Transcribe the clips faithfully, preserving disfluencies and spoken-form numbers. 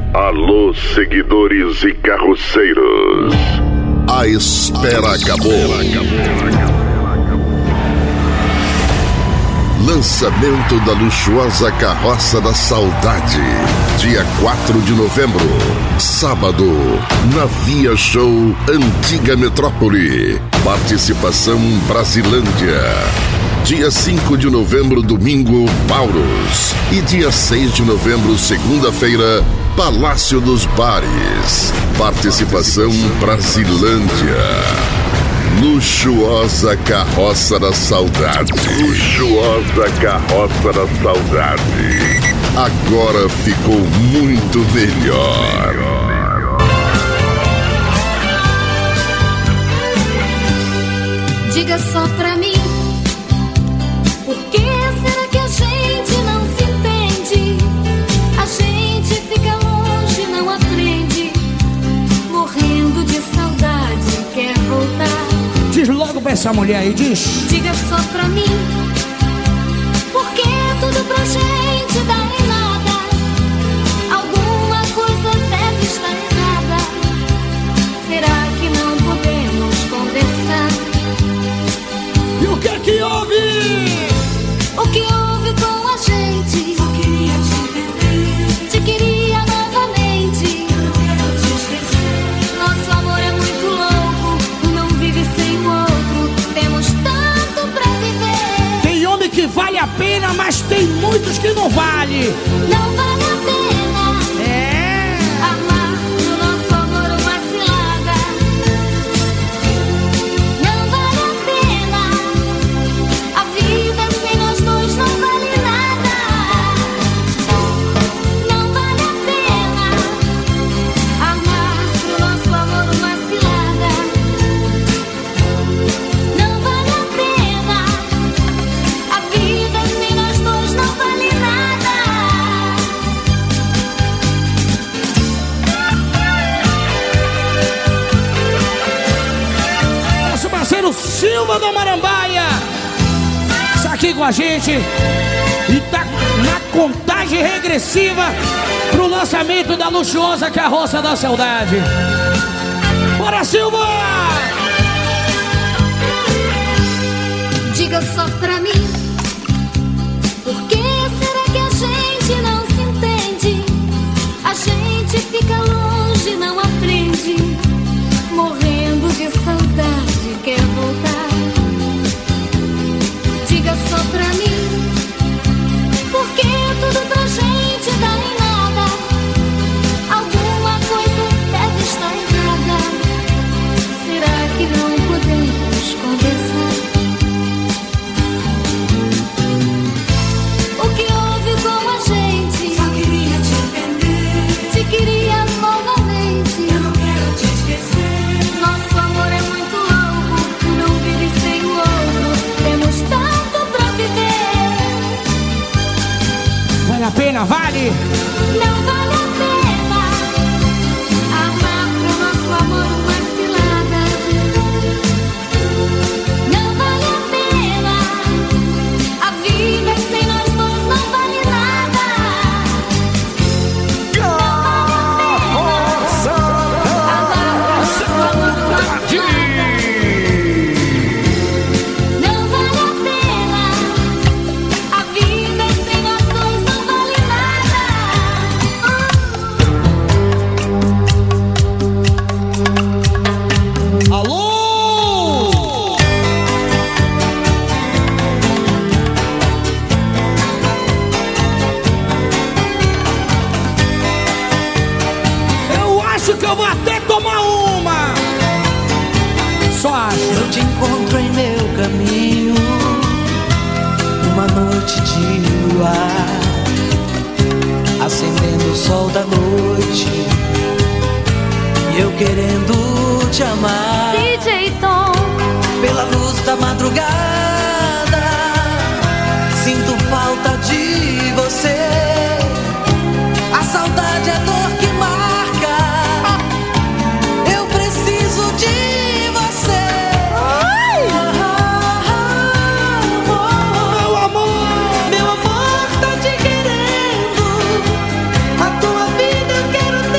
Alô, seguidores e carroceiros. A espera acabou. Lançamento da luxuosa Carroça da Saudade, dia quatro de novembro, sábado, na Via Show Antiga Metrópole. Participação Brasilândia. Dia cinco de novembro, domingo, Paulos. E dia seis de novembro, segunda-feira, Palácio dos Bares. Participação Brasilândia. Luxuosa Carroça da Saudade. Luxuosa Carroça da Saudade. Agora ficou muito melhor. Diga só pra mim, por que será que a gente não se entende? A gente fica longe, não aprende, morrendo de saudade, quer voltar. Diz logo pra essa mulher aí, diz. Diga só pra mim, por que tudo pra gente dá em nada? Alguma coisa deve estar errada. Será que não podemos conversar? E o que é que houve? O que houve com a gente? Só queria te entender. Te queria novamente. Eu não quero te esquecer. Nosso amor é muito louco, não vive sem o outro. Temos tanto pra viver. Tem homem que vale a pena, mas tem muitos que não vale. Não vale a pena. É. Amar no nosso amor uma cilada. Não vale a pena. A vida sem nós dois não vale nada. Não vale a pena. Amar no nosso amor uma cilada. Não vale a pena. A vida sem nós dois não vale nada. Nosso parceiro Silva do Marambaia está aqui com a gente e tá na contagem regressiva pro lançamento da luxuosa Carroça da Saudade. Bora, Silva! Diga só pra mim, por que será que a gente não se entende? A gente fica longe, não aprende, morrendo de saudade, quer voltar. Diga só pra mim, por que tudo pra gente dá em nada? Alguma coisa deve estar errada. Será que não podemos conversar? O que houve com a gente? Só queria te entender. Te queria novamente. Eu não quero te esquecer. Nosso amor é muito louco, não vive sem o outro. Temos tanto pra viver. Vale a pena, vale? Não vale a pena. Amar pro nosso amor uma cilada. Não vale a pena. A vida sem nós dois não vale nada. Não vale a pena. A vida sem nós dois não vale nada. Alô! Eu acho que eu vou até tomar uma. Só acho. Eu te encontro em meu caminho, uma noite de luar, acendendo o sol da noite, e eu querendo te amar. D J Tom, Pela luz da madrugada, sinto falta de você. A saudade é dor que marca. Eu preciso de você. Meu amor! Meu amor tá te querendo. A tua vida eu quero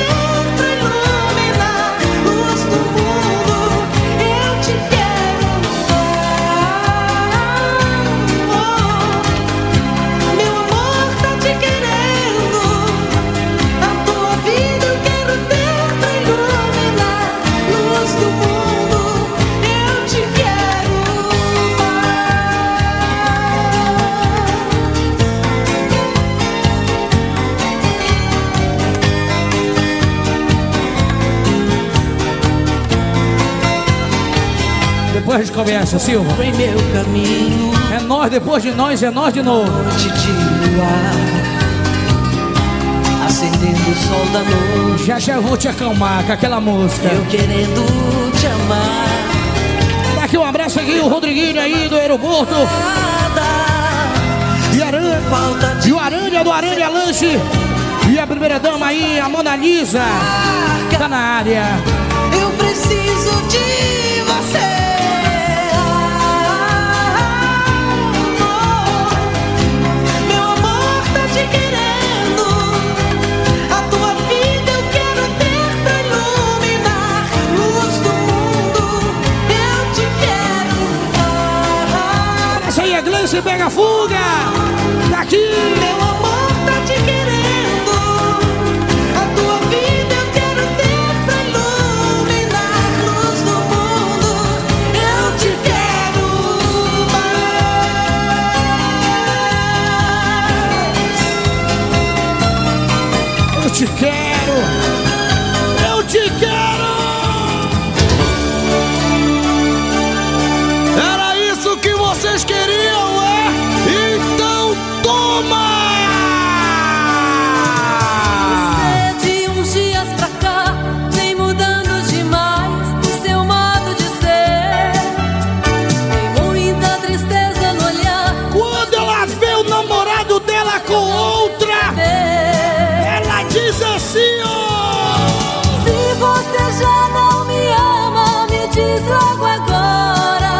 depois a gente começa, Silva. Em meu caminho. É nós depois de nós, é nós de novo. Noite de luar, acendendo o sol da noite. Já já eu vou te acalmar com aquela música. Eu querendo te amar. Dá aqui um abraço aqui, o Rodriguinho aí do aeroporto. E, Aranha, e o Aranha do Aranha Lanche. E a primeira dama aí, a Mona Lisa. Tá na área. Eu preciso de você. Meu amor tá te querendo. A tua vida eu quero ter pra iluminar. Luz do mundo, eu te quero. Essa aí é Gleice, pega fuga. Tá aqui. Meu amor tá te querendo. A tua vida eu quero ter pra iluminar. Luz do mundo, eu te quero mais. Eu te quero. Eu te quero. Era isso que vocês queriam, é? Então toma! Você de uns dias pra cá vem mudando demais seu modo de ser. Tem muita tristeza no olhar. Quando ela vê o namorado dela com outra, ela diz assim, ó. Se você já não me ama, me diz logo agora.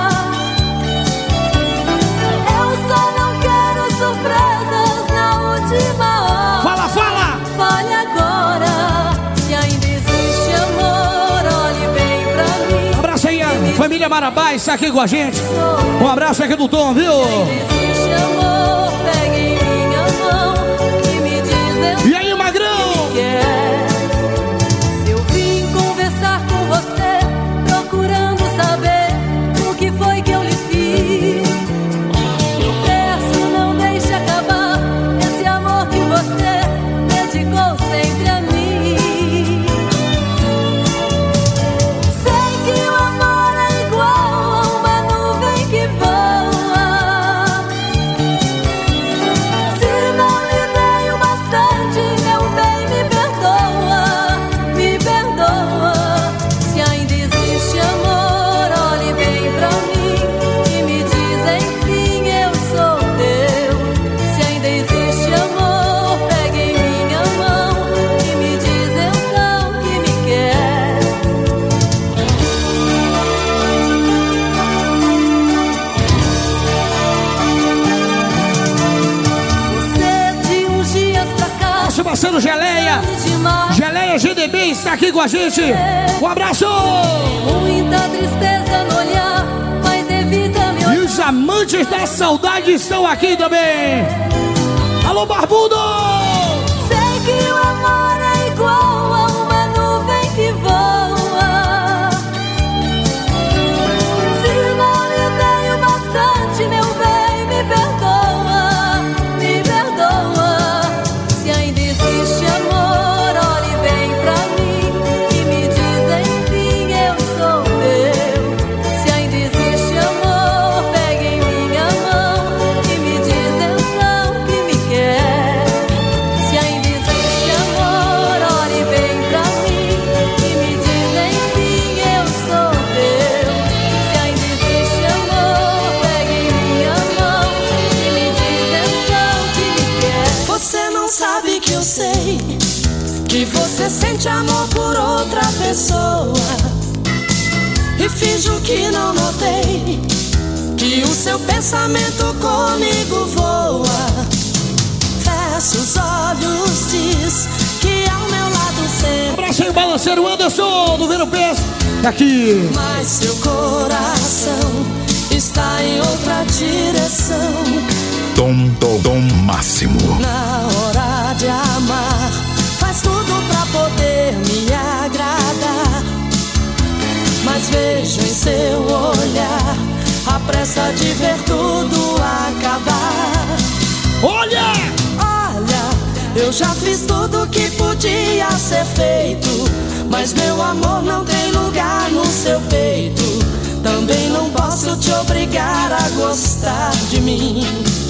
Eu só não quero surpresas na última hora. Fala, fala! Fale agora. Se ainda existe amor, olhe bem pra mim. Um abraço aí, a família Marabá está aqui com a gente. Um abraço aqui do Tom, viu? Existe amor, pegue em minha mão e me diz eu E aí, Magrão? quer. Eu vim conversar com você, procurando saber o que foi que eu lhe fiz. Eu peço, não deixe acabar esse amor que você dedicou sempre a mim. Sei que o amor é igual a uma nuvem que voa. Se não lhe dei o bastante, meu bem, me perdoa, me perdoa. Se ainda existe amor, olhe bem pra mim e me diz enfim, eu sou teu. Se ainda existe amor, pegue em minha mão e me diz então que me quer. Você de uns dias pra cá Nosso parceiro Geleia. demais. Geleia G D B está aqui com a gente. Um abraço! Muita tristeza no olhar, mas evita me E os amantes da saudade estão aqui também. Alô, Barbudo! Sei que o amor é igual a uma nuvem que voa. Se não lhe dei o bastante, meu bem, me perdoa, me perdoa. Se ainda existe amor, olhe bem pra mim e me diz enfim, eu sou teu. Se ainda existe amor, pegue em minha mão e me diz então que me quer. Se ainda existe amor, olhe bem pra mim e me diz enfim, eu sou teu. Se ainda existe amor, pegue em minha mão e me diz então que me quer. Você não sabe que eu sei que você sente amor por outra pessoa e finjo que não notei que o seu pensamento comigo voa. Fecha os olhos, diz que ao meu lado Um sempre, abraço aí, o balanceiro Anderson do Vero Pés. Tá aqui. mas seu coração está em outra direção. Tom, tom, tom máximo. Na hora de amar, faz tudo pra poder me agradar. Mas vejo em seu olhar a pressa de ver tudo acabar. Olha! Olha, eu já fiz tudo que podia ser feito, mas meu amor não tem lugar no seu peito. também não posso te obrigar a gostar de mim.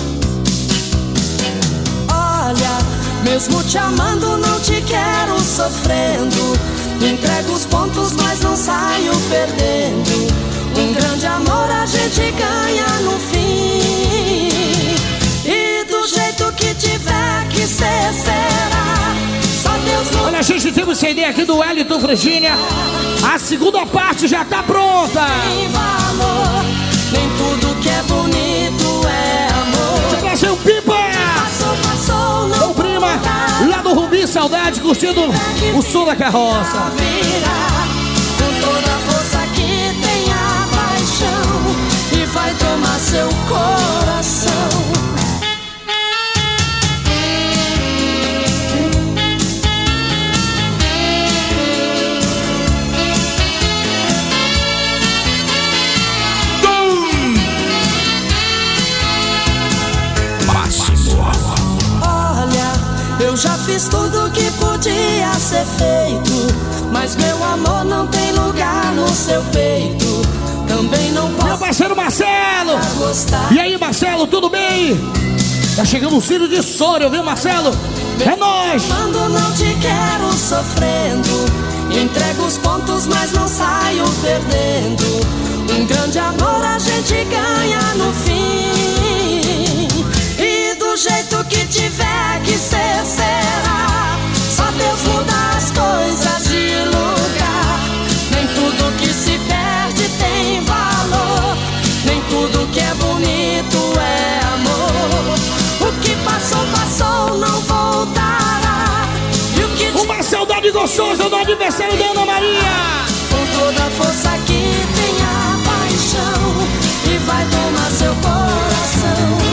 Olha, mesmo te amando não te quero sofrendo. Entrego os pontos mas não saio perdendo. Um grande amor a gente ganha no fim. E do jeito que tiver que ser será. Só Deus não... Olha, a gente tem um C D aqui do Wellington Virgínia. A segunda parte já tá pronta. Tem valor, nem tudo que é bonito é amor. Você vai ser o Pipa! Passou, passou, não Ô prima, voltar. lá do Rubi Saudade, curtindo o som da carroça. Virar, com toda a força que tem a paixão, e vai tomar seu coração. Eu já fiz tudo que podia ser feito, mas meu amor não tem lugar no seu peito. Também não posso. Meu parceiro Marcelo! E aí, Marcelo, tudo bem? Tá chegando o Ciro de Sório, viu, Marcelo? É nóis! Quando não te quero sofrendo, entrego os pontos, mas não saio perdendo. Um grande amor a gente ganha no fim. E do jeito que tiver que ser, será. Só Deus muda as coisas de lugar. Nem tudo que se perde tem valor. Nem tudo que é bonito é amor. O que passou, passou, não voltará. E o que te... Uma saudade gostosa do aniversário da Ana Maria. Com toda a força que tem a paixão, e vai tomar seu coração.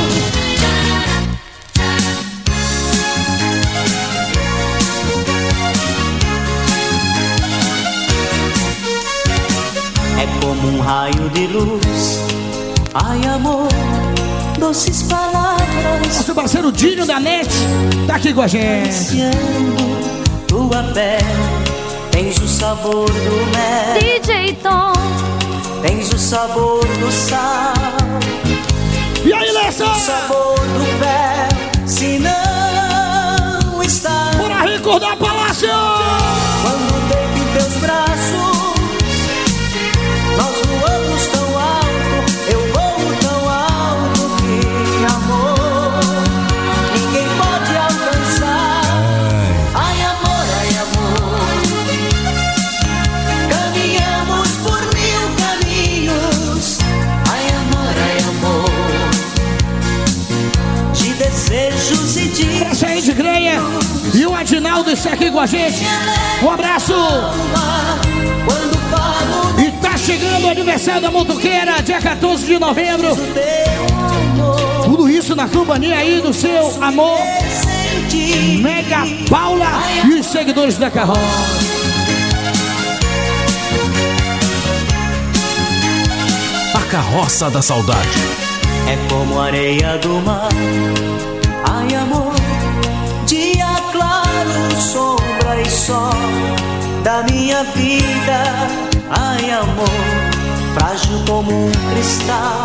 É como um raio de luz. Ai, amor, doces palavras. Nosso parceiro Dinho da Net tá aqui com a gente. Acariciando tua pele, tens o sabor do mel. D J Tom. Tens o sabor do sal. E aí, Lessa? O sabor do fel, se não está. Bora recordar Palácio! Quando deito em teus braços, nós voamos tão alto, eu voo tão alto que, amor, ninguém pode alcançar. Ai, amor, ai, amor, caminhamos por mil caminhos. Ai, amor, ai, amor, de desejos e de... Essa aí de Greia e o Adinaldo está aqui com a gente. Um abraço! Quando falo E tá chegando o aniversário da Motoqueira, dia quatorze de novembro. do teu amor, Tudo isso na companhia aí do seu amor, senti Mega Paula e os seguidores da carroça. A Carroça da Saudade. é como areia do mar. Ai, amor, dia claro, sombra e sol da minha vida. Ai, amor, frágil como um cristal,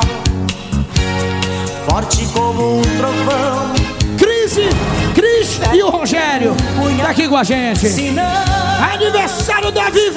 forte como um trovão. Cris, Cris e o Rogério tá aqui com a gente. Se não, Aniversário da Vivi!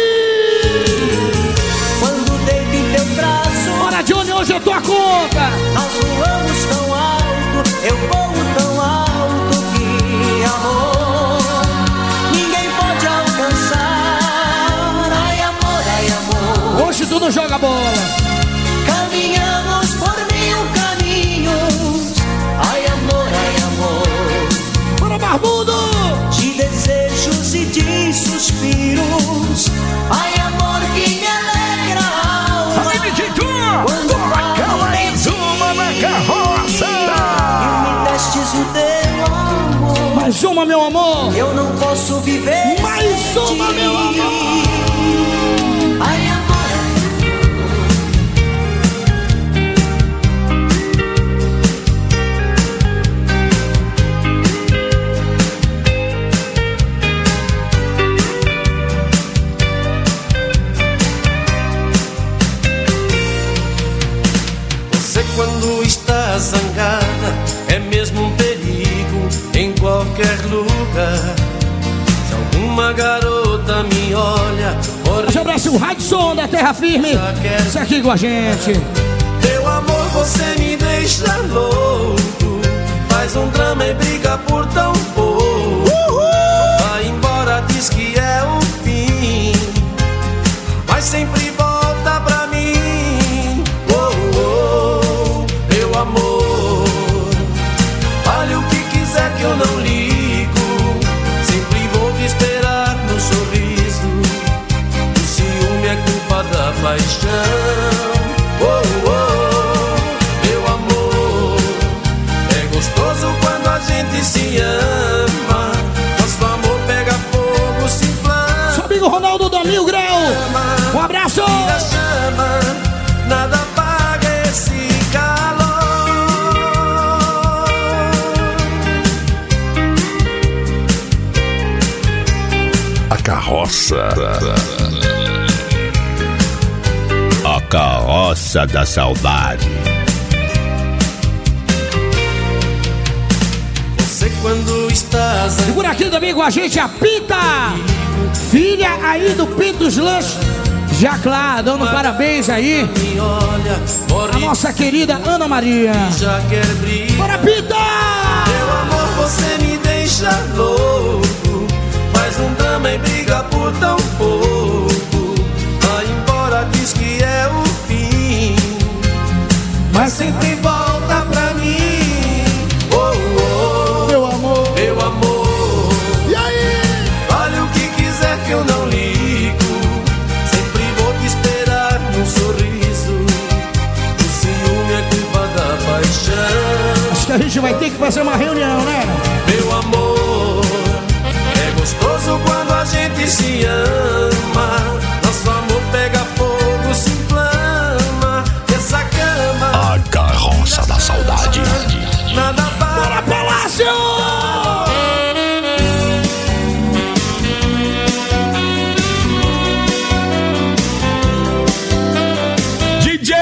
quando deito em teus braços, Bora, Johnny, hoje eu tô a conta. nós voamos tão alto, eu voo tão alto que, amor, ninguém pode alcançar. Ai, amor, ai, amor, Hoje tu não joga bola. caminhamos por mil caminhos. Ai, amor, ai, amor, Bora, Barbudo! de desejos e de suspiros. Ai, amor, que me alegra a alma. Quando Toca mais uma na carroça. e me destes o teu amor, Mais uma, meu amor. eu não posso viver Mais sem uma, ti. meu amor. Ai, amor, Uma garota me olha. Um abraço, o Radisson da Terra Firme. Isso aqui com a gente. Teu amor, você me deixa louco. Faz um drama e briga por tão pouco. Vai embora, diz que é o fim, mas sempre volta pra mim. Oh, oh, meu amor, fale o que quiser que eu não ligo. Sempre vou te esperar no sorriso. O ciúme é culpa da paixão. Oh, oh, meu amor, é gostoso quando a gente se ama. Nosso amor pega fogo, se inflama. Seu amigo Ronaldo do Mil Grau, um abraço. Chama, nada apaga esse calor. A carroça. A carroça da saudade. Você quando estás E por aqui também com a gente a Pita, filha aí do Pintos Lanches. Já claro, dando parabéns aí me olha, a nossa querida Ana Maria. já quer brilhar. Bora, Pita! Meu amor, você me deixa louco. Faz um drama e briga por tão pouco. Vai embora, diz que é o fim, mas sempre volta pra mim. Oh, oh, Meu amor. meu amor, E aí? fale o que quiser que eu não ligo. Sempre vou te esperar num sorriso. O ciúme é culpa da paixão. Acho que a gente vai ter que fazer uma reunião, né? Meu amor, é gostoso quando a gente se ama. Nosso amor pega fogo, se inflama. Essa cama, A carroça da saudade. nada para. Bora, Palácio! D J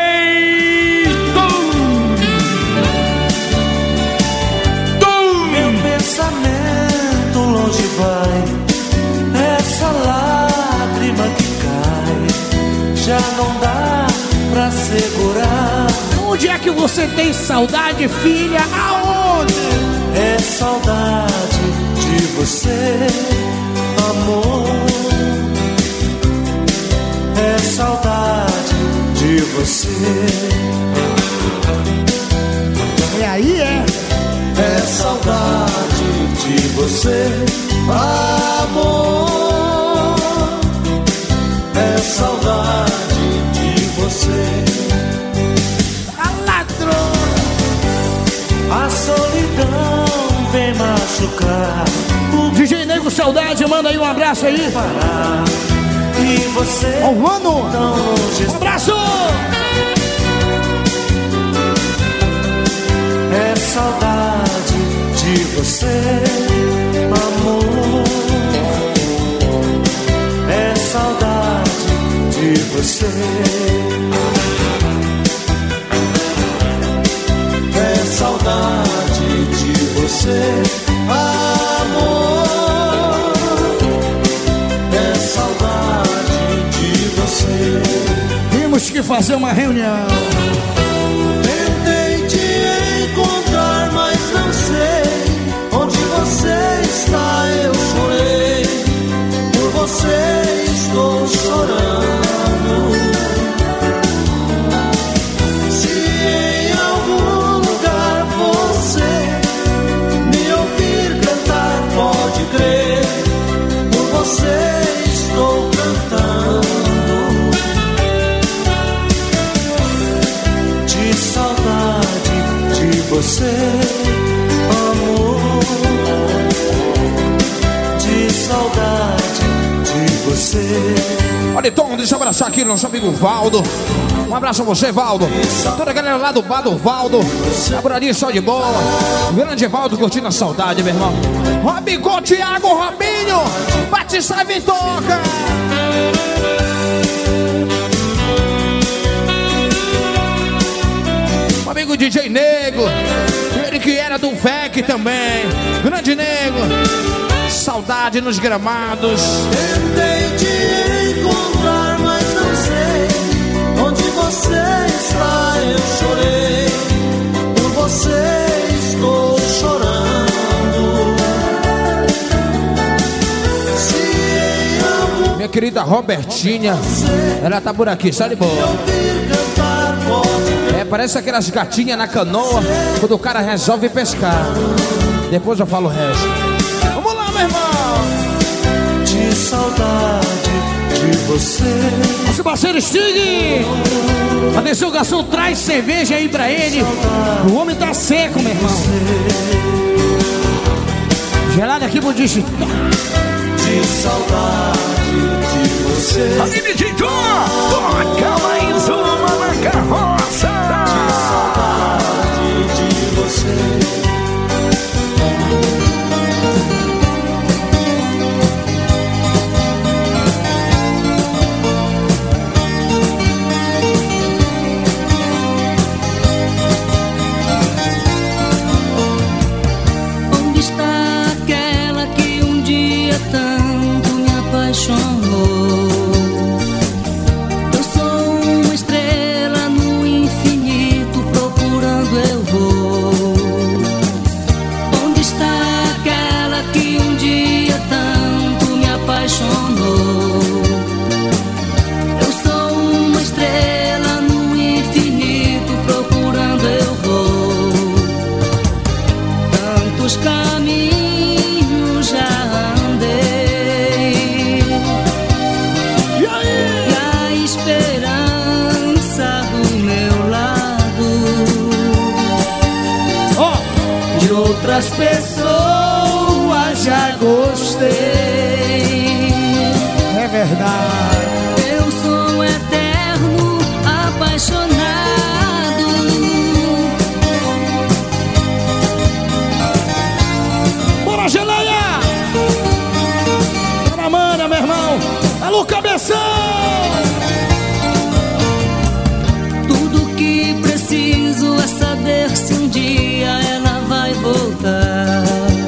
Meu pensamento longe vai. Essa lágrima que cai já não dá pra segurar. Onde é que você tem saudade, filha? Aonde? É saudade de você, amor. É saudade de você. É aí, é? É saudade de você, amor. É saudade de você. A ladrona! A solidão vem machucar. O D J Nego Saudade, manda aí um abraço aí. parar. E você Ó, mano! tão longe. Um abraço! É saudade de você, amor. É saudade de você. É saudade de você, amor. É saudade de você. Temos que fazer uma reunião. Tentei te encontrar, mas não sei onde você está. Eu chorei, por você estou chorando. Se em algum lugar você me ouvir cantar, pode crer, por você estou cantando. De saudade de você, amor. De saudade de você. Olha, então, deixa eu abraçar aqui nosso amigo Valdo. Um abraço a você, Valdo. Toda a galera lá do bar do Valdo. Laboraria só de bola. Grande Valdo curtindo a saudade, meu irmão. Robicô, Thiago, Robinho. Bate, salve e toca. O amigo D J Nego. Ele que era do V E C também. Grande Nego. Saudade. saudade nos gramados. Tentei te encontrar, mas não sei onde você está. Eu chorei, por você estou chorando. Se em algum Minha querida Robertinha, ela tá por aqui, sai de boa. ouvir cantar, pode É, parece aquelas gatinhas na canoa quando o cara resolve pescar. Depois eu falo o resto. Vamos lá, meu irmão. de saudade de você. Nosso parceiro Stig. Atenção, garçom, traz cerveja aí pra ele. O homem tá seco, meu irmão. Gelado aqui pro digital. De saudade de você. Aí, D J Tom, toca mais uma na carroça. Saudade de você. Onde está aquela que um dia tanto me apaixonou? Eu sou uma estrela no infinito, procurando eu vou. Onde está aquela que um dia tanto me apaixonou? Eu sou uma estrela no infinito, procurando eu vou. Tantos caminhos já andei, e a esperança do meu lado, Ó, de outras pessoas já gostei. é verdade. Eu sou um eterno apaixonado. Bora, geleia! Bora, mana, meu irmão. Alô, cabeção! Tudo que preciso é saber se um dia ela vai voltar.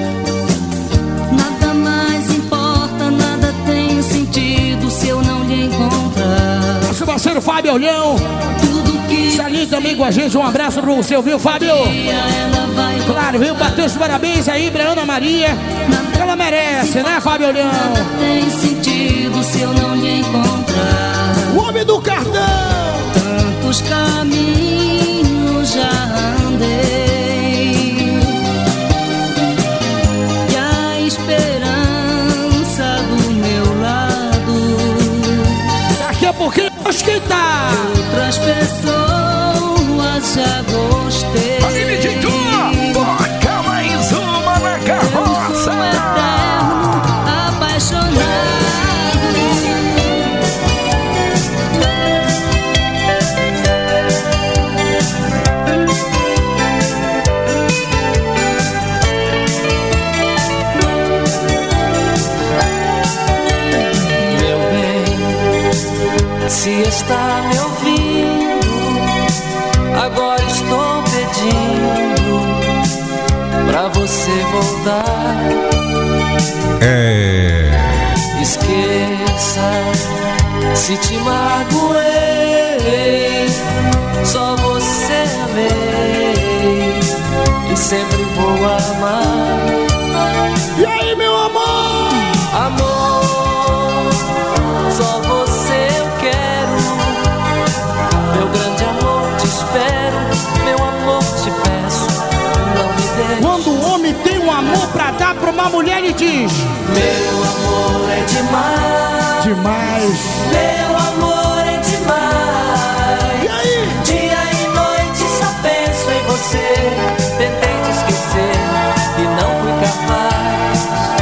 Nada mais importa, nada tem sentido se eu não lhe encontrar. Nosso parceiro Fábio Olhão. Tudo que Está ali também com a gente. Um abraço pra você, viu, Fábio? um dia ela vai voltar. Claro, viu? Bateu os parabéns aí pra Ana Maria. Ela merece, né, Fábio Olhão? Nada tem sentido se eu não lhe encontrar. O homem do cartão! Tantos caminhos já andei, e a esperança do meu lado, Daqui a pouquinho, acho que tá! outras pessoas já gostei. Aí, D J Tom, toca mais uma na Eu carroça. sou um eterno apaixonado. Meu bem, se está me ouvindo, agora estou pedindo pra você voltar. É. Esqueça se te magoei, só você amei e sempre vou amar. E aí, meu amor? Amor, só você eu quero. Meu grande amor, te espero. Meu amor, te peço, não me deixe. Quando o homem tem um amor pra dar pra uma mulher, ele diz: Meu amor é demais. demais. Meu amor é demais. E aí? Dia e noite só penso em você. Tentei te esquecer e não fui capaz.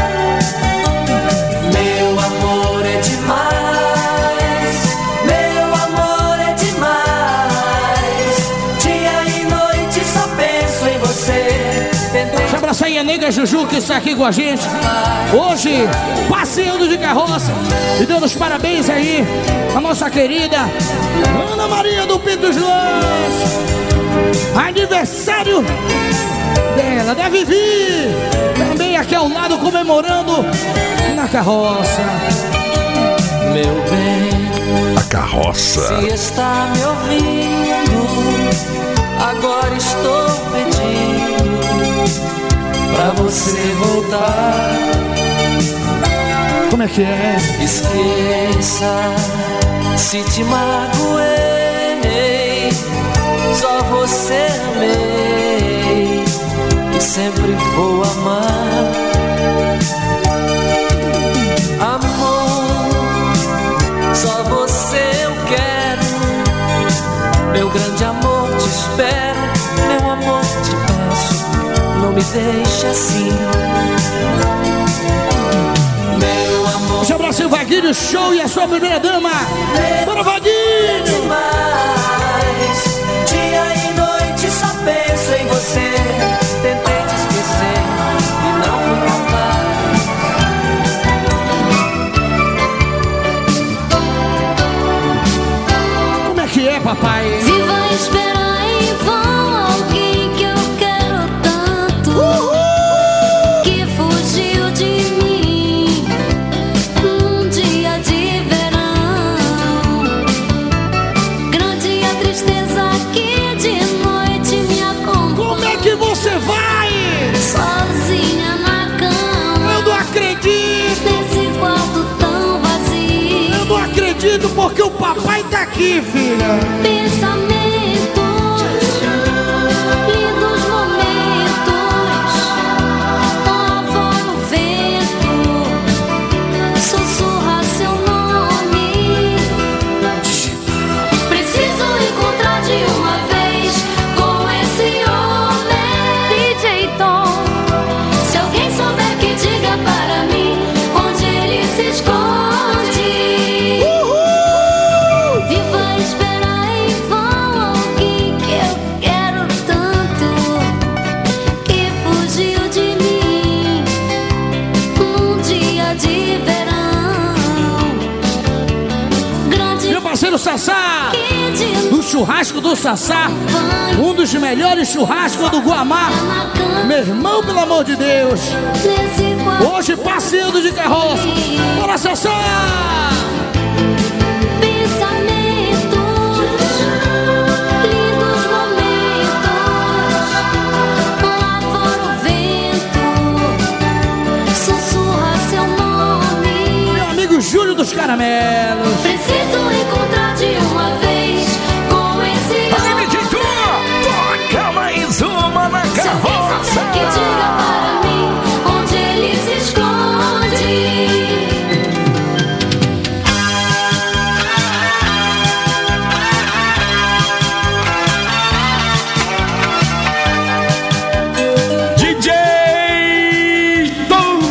Meu amor é demais. Meu amor é demais. Dia e noite só penso em você. Tentei Deixa eu abraçar aí a nega Juju que está aqui com a gente. Hoje, passeando de carroça. E dando os parabéns aí a nossa querida Ana Maria do Pintos Lanches. Aniversário dela, deve vir. Também aqui ao lado comemorando na carroça. Meu bem, A carroça. se está me ouvindo, agora estou pedindo pra você voltar. Como é que é? Esqueça se te magoei, só você amei e sempre vou amar. Amor, só você eu quero, meu grande amor te espero, meu amor te peço, não me deixe assim. Meu amor, Deixa eu abraçar o Vaguinho Show e a sua primeira dama. Bora, Vaguinho! demais, dia e noite só penso em você. Tentei te esquecer e não fui capaz. Como é que é, papai? Viva esperar em vão alguém que eu quero tanto, que fugiu de mim num dia de verão. Grande a tristeza que de noite me acompanha. Como é que você vai? Sozinha na cama, Eu não acredito! nesse quarto tão vazio. Eu não acredito porque o papai tá aqui, filha! Pensamentos, lindos momentos, lá fora o vento sussurra seu nome. Preciso encontrar de uma vez com esse homem. D J Tom, se alguém souber que diga para mim onde ele se esconde. Viva esperar em vão alguém que eu quero tanto, que fugiu de mim num dia de verão. Grande Meu parceiro Sassá, que de do churrasco do Sassá, banho um dos melhores churrascos do Guamá. na cama, Meu irmão, pelo amor de Deus, nesse quarto. hoje passeando de carroça. Bora, Sassá! Pensamentos, lindos momentos, lá fora o vento sussurra seu nome. Meu amigo Júlio dos Caramelos. Preciso encontrar de uma vez com esse Aline homem. Tintura, toca mais uma na Se alguém carroça. souber que diga para mim onde ele se esconde. D J Tom.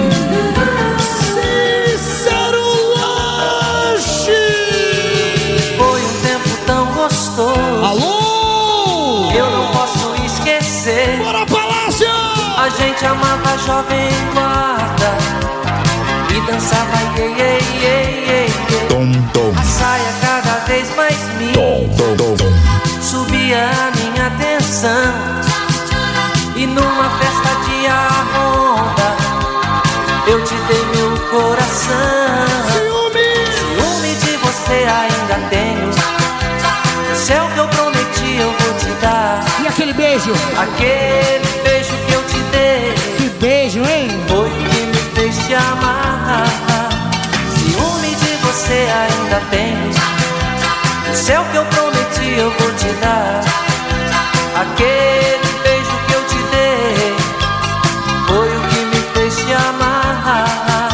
Cícero Lanche. Foi um tempo tão gostoso, Alô? eu não posso esquecer. Bora, Palácio! A gente amava a jovem guarda e dançava iê, iê, iê, iê, iê. Tom, tom, A saia cada vez mais me tom, tom, tom. subia a minha atenção. E numa festa de arronda eu te dei meu coração. Ciúme! Ciúme de você ainda tenho, o céu que eu prometi eu vou te dar. E aquele beijo? Aquele beijo que eu te dei Que beijo, hein? foi o que me fez te amar. Ciúme de você ainda tenho, o céu que eu prometi eu vou te dar. Aquele beijo que eu te dei foi o que me fez te amar.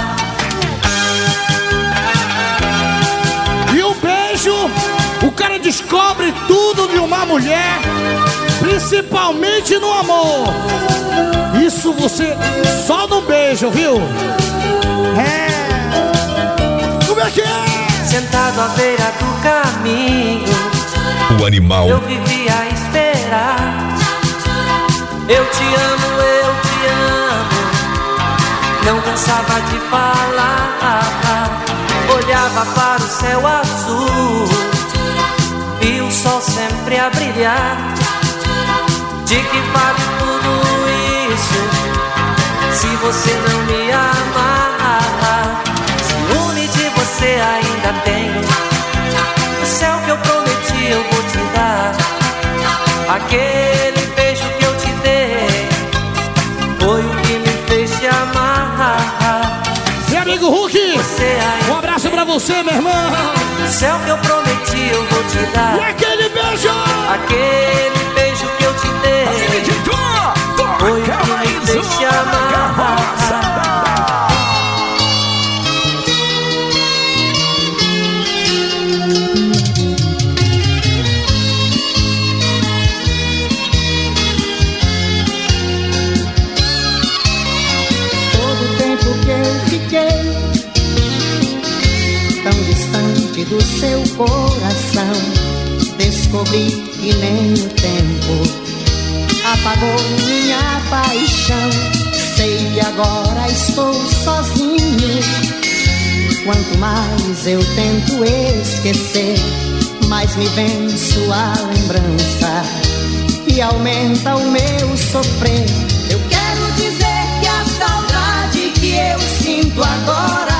E o beijo, o cara descobre tudo de uma mulher, principalmente no amor. Isso você só no beijo, viu? É. Como é que é? Sentado à beira do caminho, O animal. eu vivia a esperar. Eu te amo, eu te amo, não cansava de falar. Olhava para o céu azul e o sol sempre a brilhar. De que vale tudo isso Se você não me amar, ciúme de você ainda tenho. O céu que eu prometi eu vou te dar. Aquele beijo que eu te dei foi o que me fez te amar. Meu amigo Hulk, um abraço pra você, meu irmão. O céu que eu prometi eu vou te dar. E aquele beijo, aquele beijo que eu te dei foi o que me fez te amar. Do seu coração, descobri que nem o tempo apagou minha paixão. Sei que agora estou sozinho. Quanto mais eu tento esquecer, mais me vem sua lembrança e aumenta o meu sofrer. Eu quero dizer que a saudade que eu sinto agora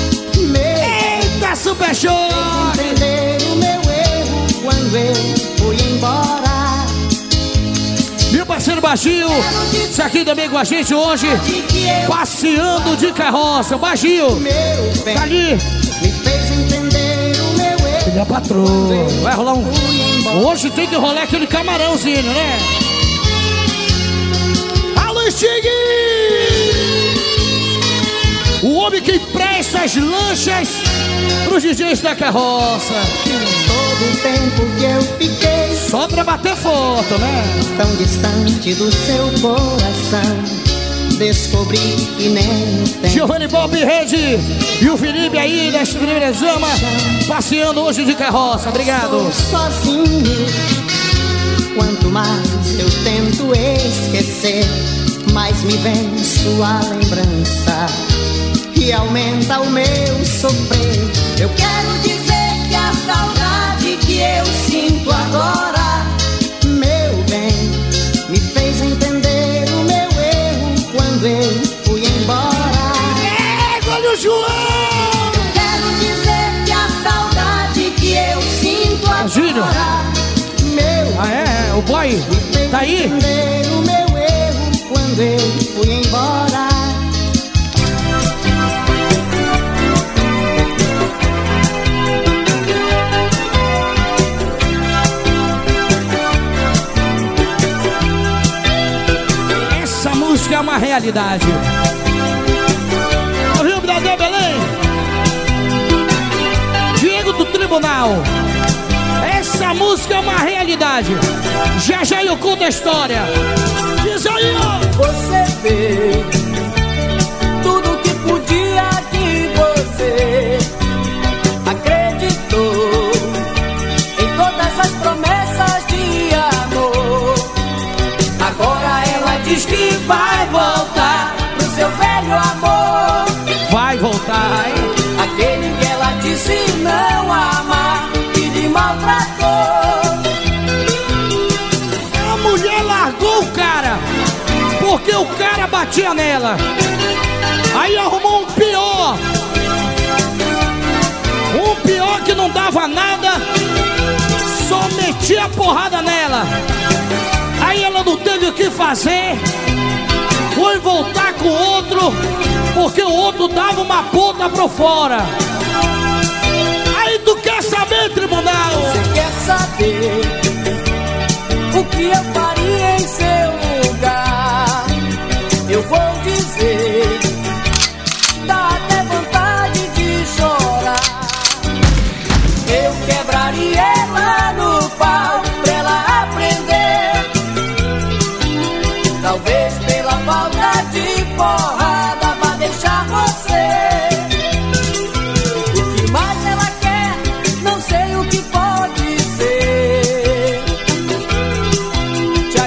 Super Show! Entender o meu erro quando eu fui embora. Meu parceiro Baixinho, isso aqui também com a gente hoje, passeando de carroça. Baixinho, tá ali. Me fez entender o meu erro. Ele é patroa. Vai rolar um. Hoje tem que rolar aquele camarãozinho, né? Alô, Stig! O homem que presta as lanchas pros D Js da carroça. Todo o tempo que eu fiquei só pra bater foto, né? Tão distante do seu coração, descobri que nem tem. Giovanni Bob Rede e o Felipe aí das primeiras damas passeando hoje de carroça. Obrigado. Estou sozinho. Quanto mais eu tento esquecer, mais me vem sua lembrança e aumenta o meu sofrer. Eu quero dizer que a saudade que eu sinto agora, meu bem, me fez entender o meu erro quando eu fui embora. É, olha o João! Eu quero dizer que a saudade que eu sinto agora, Gírio. Meu ah, é? O boy me fez tá aí? entender o meu erro quando eu fui embora. É uma realidade. O Rio Bradão, Belém. Diego do Tribunal. Essa música é uma realidade. Já já eu conto a história. Diz aí, ó. Você fez tudo que podia que você acreditou em todas as promessas de amor. Agora ela diz que vai voltar pro seu velho amor. Vai voltar, hein? Aquele que ela disse não amar e lhe maltratou. A mulher largou o cara porque o cara batia nela. Aí arrumou um pior. Um pior que não dava nada, só metia a porrada nela. Aí ela não teve o que fazer, foi voltar com o outro, porque o outro dava uma puta pro fora. Aí tu quer saber, tribunal? Você quer saber o que eu faria em seu lugar? Eu vou dizer, dá até vontade de chorar. Eu quebraria ela no pau pra ela aprender. Talvez pela falta de porrada pra deixar você. O que mais ela quer, não sei o que pode ser. Te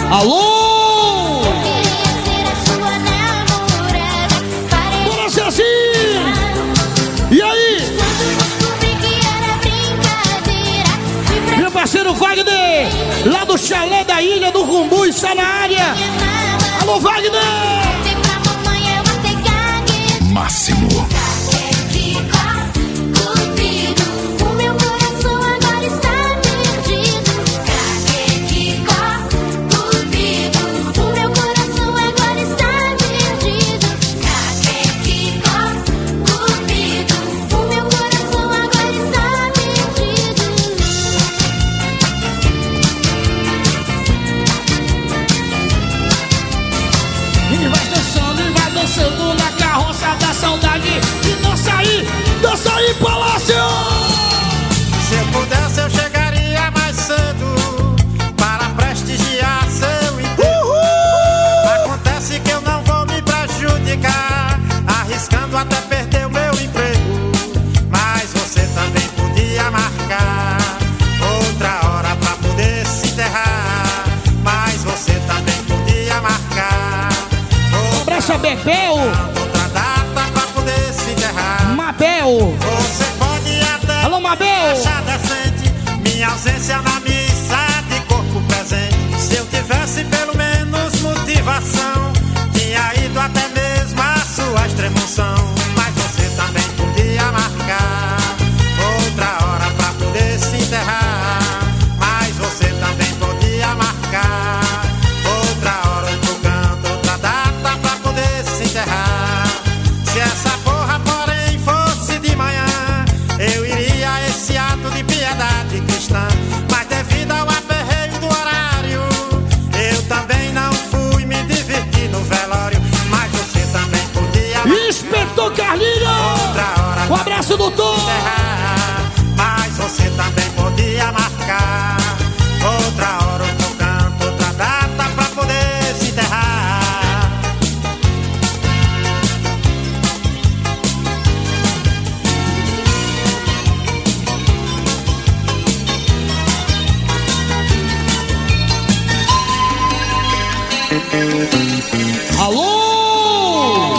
Alô! Queria ser a sua namorada. Parei Bora ser assim! E aí? quando descobri que era brincadeira. Fui pra Meu parceiro Wagner, lá do chalé da Ilha do Rumbu, está na área. minha mama. Alô, Wagner! Dei pra mamãe, eu até gaguejei. Máximo. Cupido, o meu coração agora está perdido. Caquequicó, Cupido, o meu coração agora está perdido. Caquequicó, Cupido, o meu coração agora está perdido. E vai dançando, e vai dançando na carroça da saudade. E dança aí, dança aí, Palácio! Se eu pudesse, eu chegaria mais cedo para prestigiar seu enterro. Acontece que eu não vou me prejudicar, arriscando até perder o meu emprego. Mas você também podia marcar outra hora pra poder se enterrar. Mas você também podia marcar Abraça Bebel, outra data pra poder se enterrar. Mabel. Você pode até Alô, Mabel! achar decente minha ausência na missa de corpo presente. Se eu tivesse pelo menos motivação, tinha ido até mesmo a sua extremoção. Mas você também podia marcar outra hora pra poder se enterrar. Mas você também podia marcar outra hora, outro canto, outra data pra poder se enterrar. Se essa porra, porém, fosse de manhã, eu iria a esse ato de piedade cristã. Mas devido ao aperreio do horário, eu também não fui me divertir no velório. Mas você também podia Inspetor Carlinho! outra hora Um abraço, doutor! enterrar. Mas você também podia marcar outra hora, outro canto, outra data pra poder se enterrar. Alô!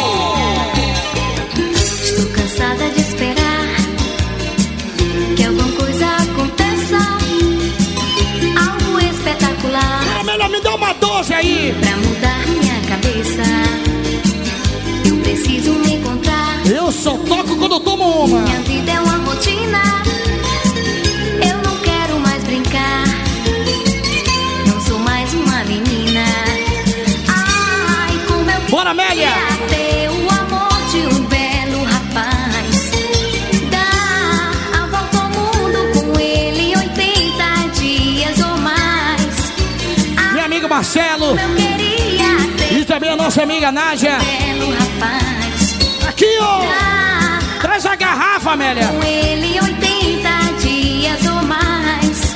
Estou cansada de esperar que alguma coisa aconteça, algo espetacular Ah, melhor me dá uma doze aí! pra mudar minha cabeça. Eu preciso me encontrar. Eu só toco quando eu tomo uma! Minha vida é uma rotina. Eu não quero mais brincar. Não sou mais uma menina. Ai, como eu Bora, Amélia! queria ter o amor de um belo rapaz. Dar a volta ao mundo com ele oitenta dias ou mais. Meu amigo Marcelo Como eu queria ter e também a nossa amiga Nádia. um belo rapaz. Aqui, ó! Dar Traz a garrafa, Amélia! com ele oitenta dias ou mais.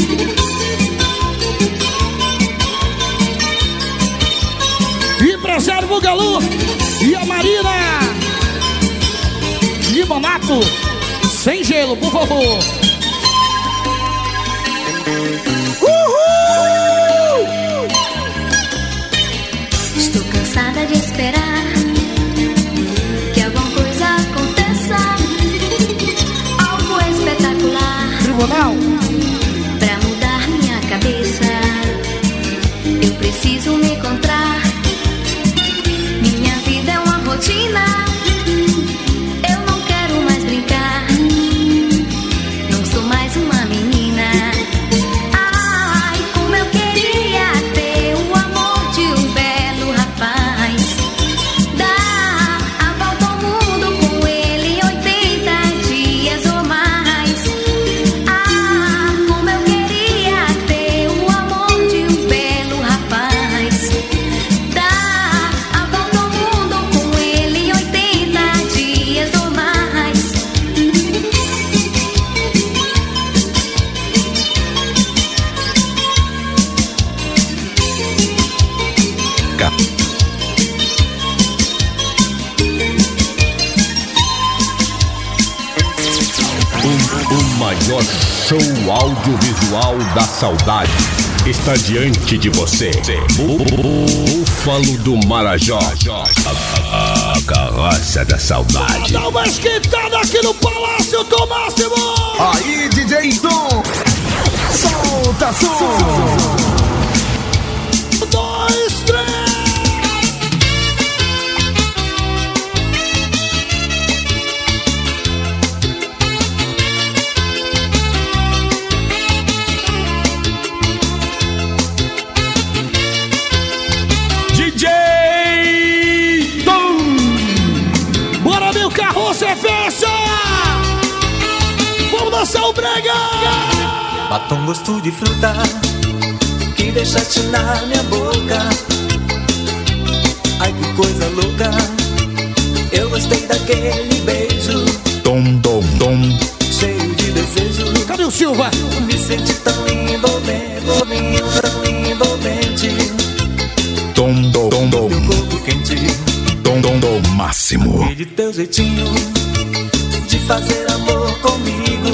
Empresário Bugalu e a Marina Limonato. Sem gelo, por favor! Estou cansada de esperar que alguma coisa aconteça, algo espetacular Tribunal! pra mudar minha cabeça. Eu preciso me encontrar. Minha vida é uma rotina. Eu não quero mais brincar. Não sou mais uma menina. Ai, como eu queria ter o amor de um belo rapaz. Dar a volta ao mundo com ele oitenta dias ou mais. Ah, como eu queria ter o amor de um belo rapaz. Dar a volta ao mundo com ele oitenta dias ou mais. O, o maior Show audiovisual da saudade. Está diante de você. Búfalo do Marajó. A, a carroça da saudade. Dá uma esquentada aqui no Palácio do Máximo. Aí, D J Tom. Solta, som. Dois, três. D J Tom. Bora, meu carroça é festa. Vamos dançar o brega. Batom gosto de fruta que deixaste na minha boca. Ai, que coisa louca. Eu gostei daquele beijo. Tom, tom, tom. Cheio de desejo. Cadê o Silva? Me senti tão envolvente, tão envolvente. Tom, tom, tom, tom. Teu corpo quente. Tom, tom, tom, máximo. E de teu jeitinho de fazer amor comigo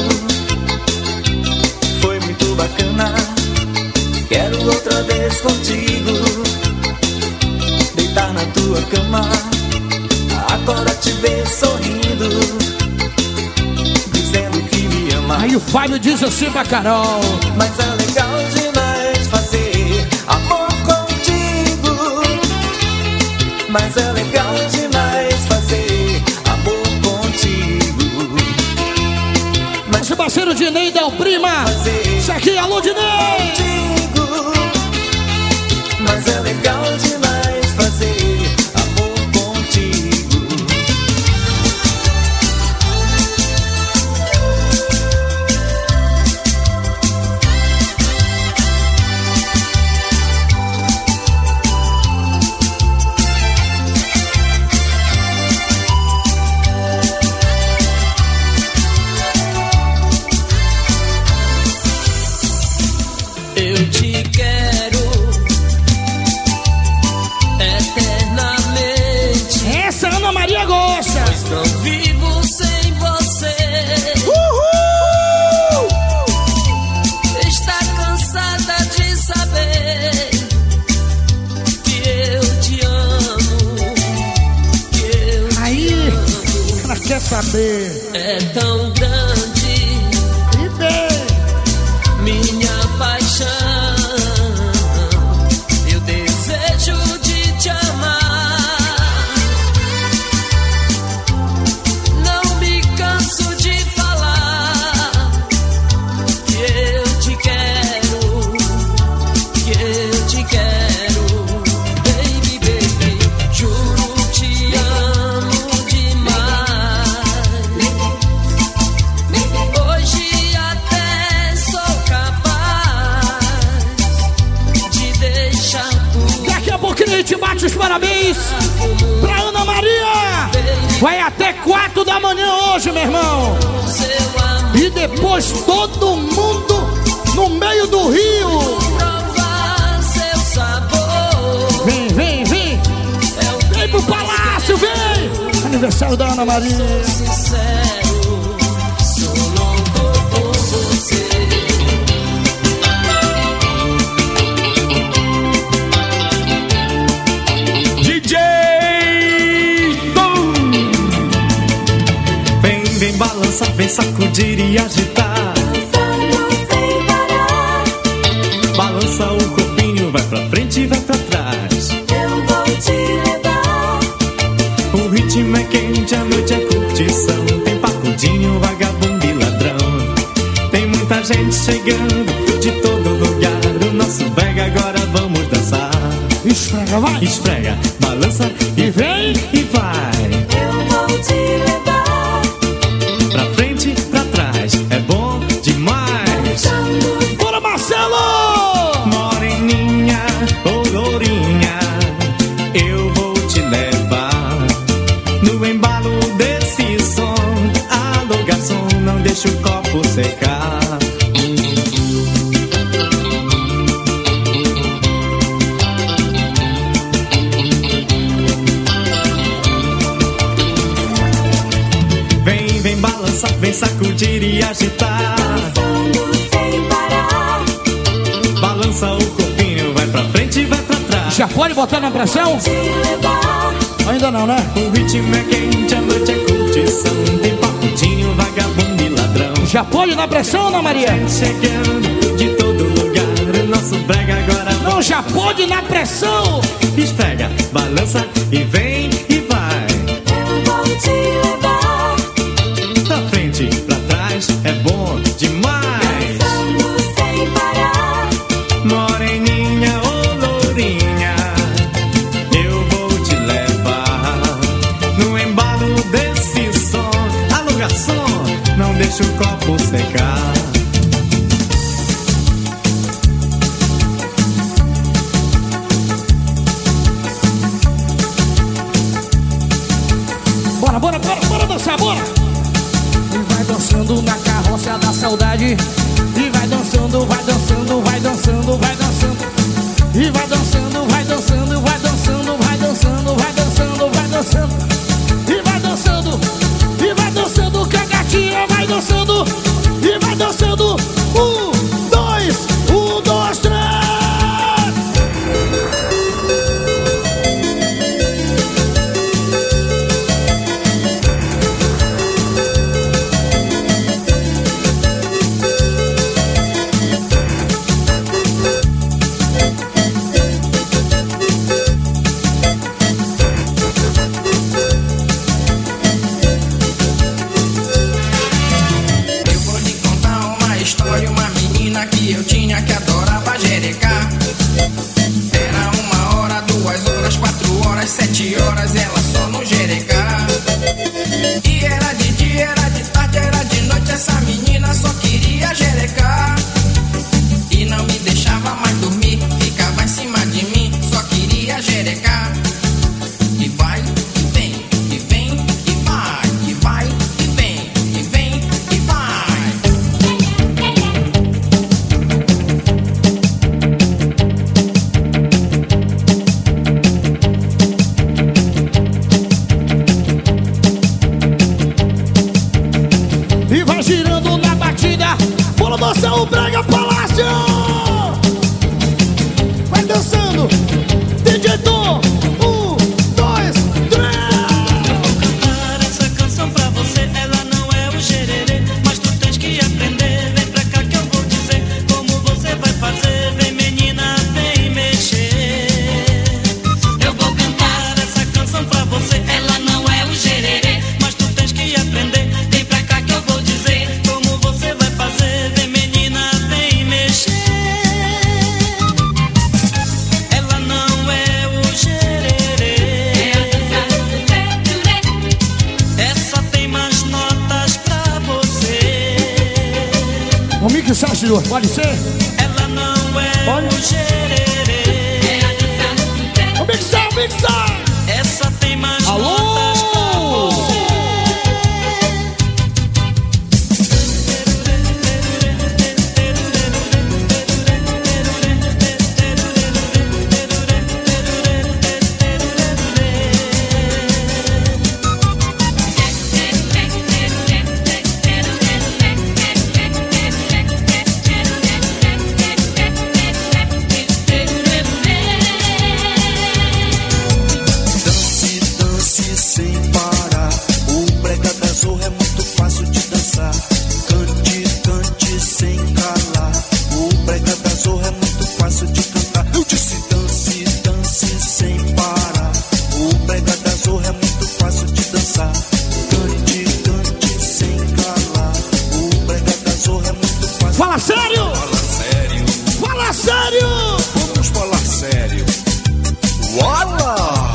foi muito bacana. Quero outra vez contigo deitar na tua cama. Agora te ver sorrindo, dizendo que me ama. Aí o Fábio diz assim pra Carol: mas é legal demais fazer amor contigo. Mas é legal demais fazer amor contigo. Nosso parceiro Dinei Del Prima. Isso aqui, alô Dinei. Contigo. Mas é legal demais fazer amor contigo. Eu te quero eternamente. Essa Ana Maria gosta. Não vivo sem você. Uhul! Está cansada de saber que eu te amo, que eu Aí, te amo. ela quer saber. É tão grande E bem, minha paixão. Eu desejo de te amar. Não me canso de falar que eu te quero, que eu te quero, baby, baby. Juro te amo demais. Hoje até sou capaz de deixar tudo. daqui a pouquinho a gente bate os parabéns pra Ana Maria. Vai até quatro da manhã hoje, meu irmão. Seu amor, E depois todo mundo no meio do rio. provar seu sabor. Vem, vem, vem. É o Vem pro palácio, vem. Aniversário da Ana Maria. sincero. Sou louco por você. D J Tom. Vem, vem balançar, vem sacudir e agitar. Balança o corpinho, vai pra frente e vai pra trás. Eu vou te levar. O ritmo é quente, a noite é curtição. Tem pacudinho, vagabundo e ladrão. Tem muita gente chegando de todo lugar. O nosso brega, agora vamos dançar. Esfrega, vai. Esfrega, balança e vem e vai. Eu vou te levar. Pra frente, pra trás, é bom demais. Bora, Marcelo. Moreninha, ô lourinha, eu vou te levar no embalo desse som. Alô, garçom, não deixa o copo secar. Vem, vem balançar, vem sacudir e agitar. balança o corpinho, vai pra frente e vai pra trás. Já pode botar na pressão? Ainda não, né? O ritmo é quente, a noite é curtição. Tem paputinho, vagabundo e ladrão. Já pode na pressão, Ana Maria? Chegando de todo lugar, o nosso brega agora vai. Não, já pode na pressão. Esfrega, balança e vem e vai. Eu vou te levar, Pra frente, pra trás, é bom demais. dançando sem parar. Moreninha ou lourinha, eu vou te levar no embalo desse som. Alô, garçom, não deixa o copo secar. Bora, bora, bora, bora dançar, bora. E vai dançando na carroça da saudade. E vai dançando, vai dançando, vai dançando, vai dançando. E vai dançando, vai dançando, vai dançando, vai dançando, vai dançando, vai dançando. E vai dançando, e vai dançando, que a gatinha vai dançando. E vai dançando, um, dois, um, dois, três. Eu vou lhe contar uma história, uma menina que eu tinha que adorava jerecar. Era uma hora, duas horas, quatro horas, sete horas, ela só no jerecar. E era de dia, era de tarde, era de noite, essa menina só queria jerecar. E não me deixava mais dormir, ficava em cima de mim, só queria jerecar. E vai, e vem, e vem, e vai, e vai, e vem, e vem, e vai. E vai girando na batida. Bora dançar o Brega Palácio. Vai dançando, D J Tom. Um, dois, três. Cantar essa canção pra você, ela não é o gererê, mas tu tens que aprender. Vem pra cá que eu vou dizer como você vai fazer. Vem menina, vem mexer. Eu vou cantar essa canção pra você, ela não é o gererê, mas tu tens que aprender. Vem pra cá que eu vou dizer como você vai fazer. Vem menina, vem mexer. Ela não é o gererê, essa tem mais notas pra você. O mixagem, pode ser? Ela não é Pode. o gererê, O mixar, o mixar. essa tem mais Alô? notas pra você. Dance, dance sem parar. O brega da zorra é muito fácil de dançar. Cante, cante sem calar. O brega da zorra é muito fácil de cantar. Eu disse dance, dance sem parar. O brega da zorra é muito fácil de dançar. Cante, cante sem calar. O brega da zorra é muito fácil. Fala sério! Fala sério, Fala sério! vamos falar sério. Wala!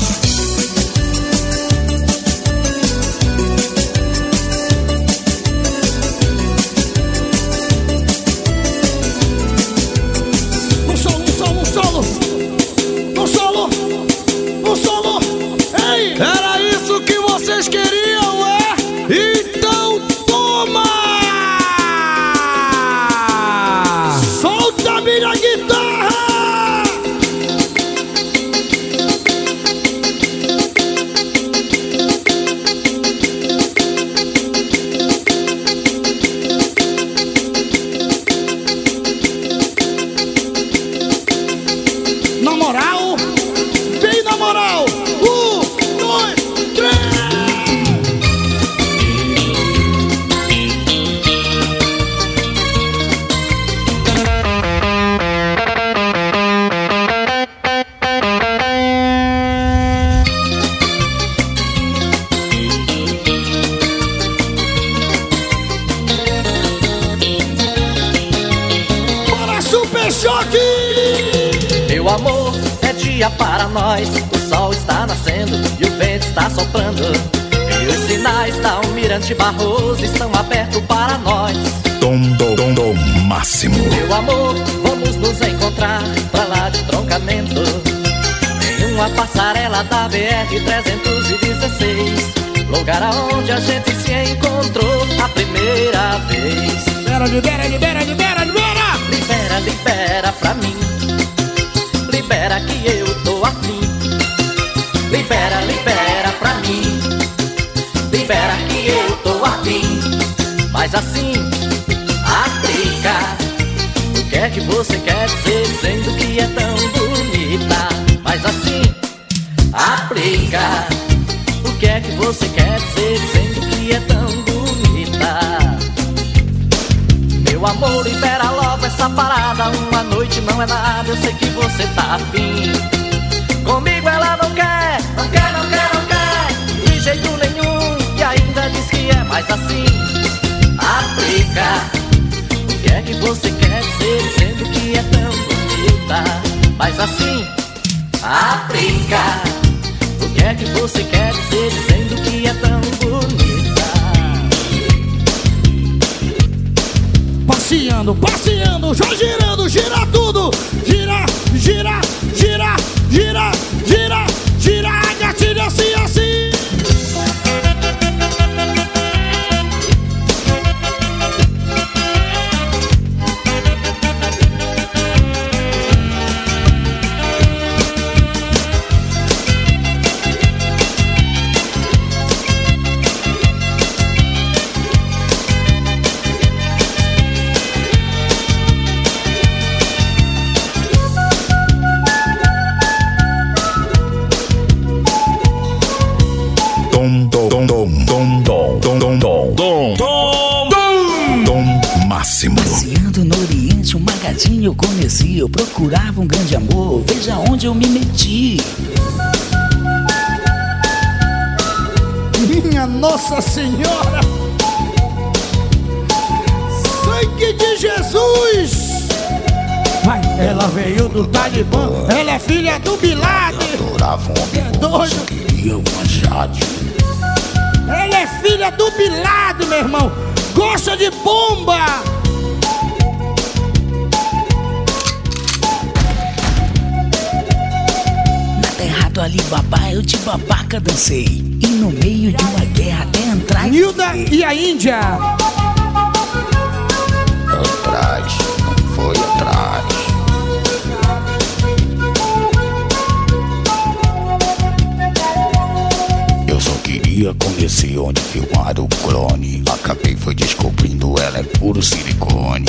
Um solo, um solo, um solo! Um solo! Um solo! Ei! Era isso que vocês queriam, é? Então toma! Solta a minha guitarra! Na moral, bem na moral. Um, dois, três. Meu amor, é dia para nós. O sol está nascendo e o vento está soprando. E os sinais da Almirante Barroso estão abertos para nós. Dom, dom, dom, dom, máximo. Meu amor, vamos nos encontrar pra lá de Troncamento, em uma passarela da B R trezentos e dezesseis, lugar aonde a gente se encontrou a primeira vez. Libera, libera, libera, libera, libera! Libera, libera pra mim. Libera que eu tô afim. Libera, libera pra mim. Libera que eu tô afim. Mas assim, aplica. O que é que você quer dizer dizendo que é tão bonita? Mas assim, aplica. O que é que você quer dizer dizendo que é tão bonita? Meu amor, libera logo essa parada. Uma noite não é nada, eu sei que você tá afim. Comigo ela não quer, não quer, não quer, não quer de jeito nenhum. E ainda diz que é mais assim. Aplica. O que é que você quer dizer dizendo que é tão bonita? Mas assim, aplica. O que é que você quer dizer dizendo que é tão bonita? Passeando, passeando, já girando, gira tudo. Gira, gira, gira, gira, gira, gira, gatilho assim, assim. Dom, dom, dom, dom, dom, dom, dom, dom, dom, dom, dom, dom, máximo. Passeando no Oriente, uma gatinha eu conheci. Eu procurava um grande amor, veja onde eu me meti. Minha Nossa Senhora! Sangue de Jesus! Vai, ela veio do Talibã, ela é filha do Bin Laden. Adorava um homem é doido. Eu queria uma Jade. Ela é filha do Bin Laden, meu irmão. Gosta de bomba. Na terra do Alibaba eu de babaca dancei. E no meio de uma guerra até entrar. Nilda e a Índia. Atrás, não foi atrás. Eu só queria conhecer onde filmaram o clone. Acabei foi descobrindo, ela é puro silicone.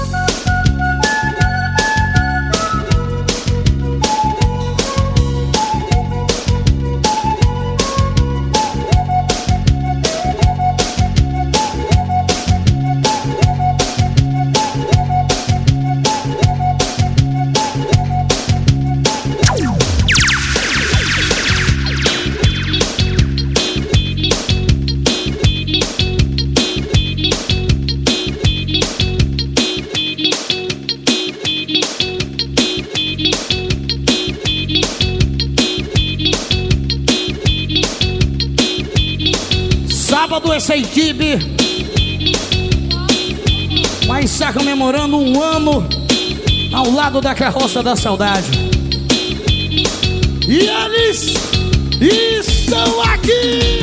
Sábado essa equipe vai estar comemorando um ano ao lado da Carroça da Saudade. E eles estão aqui!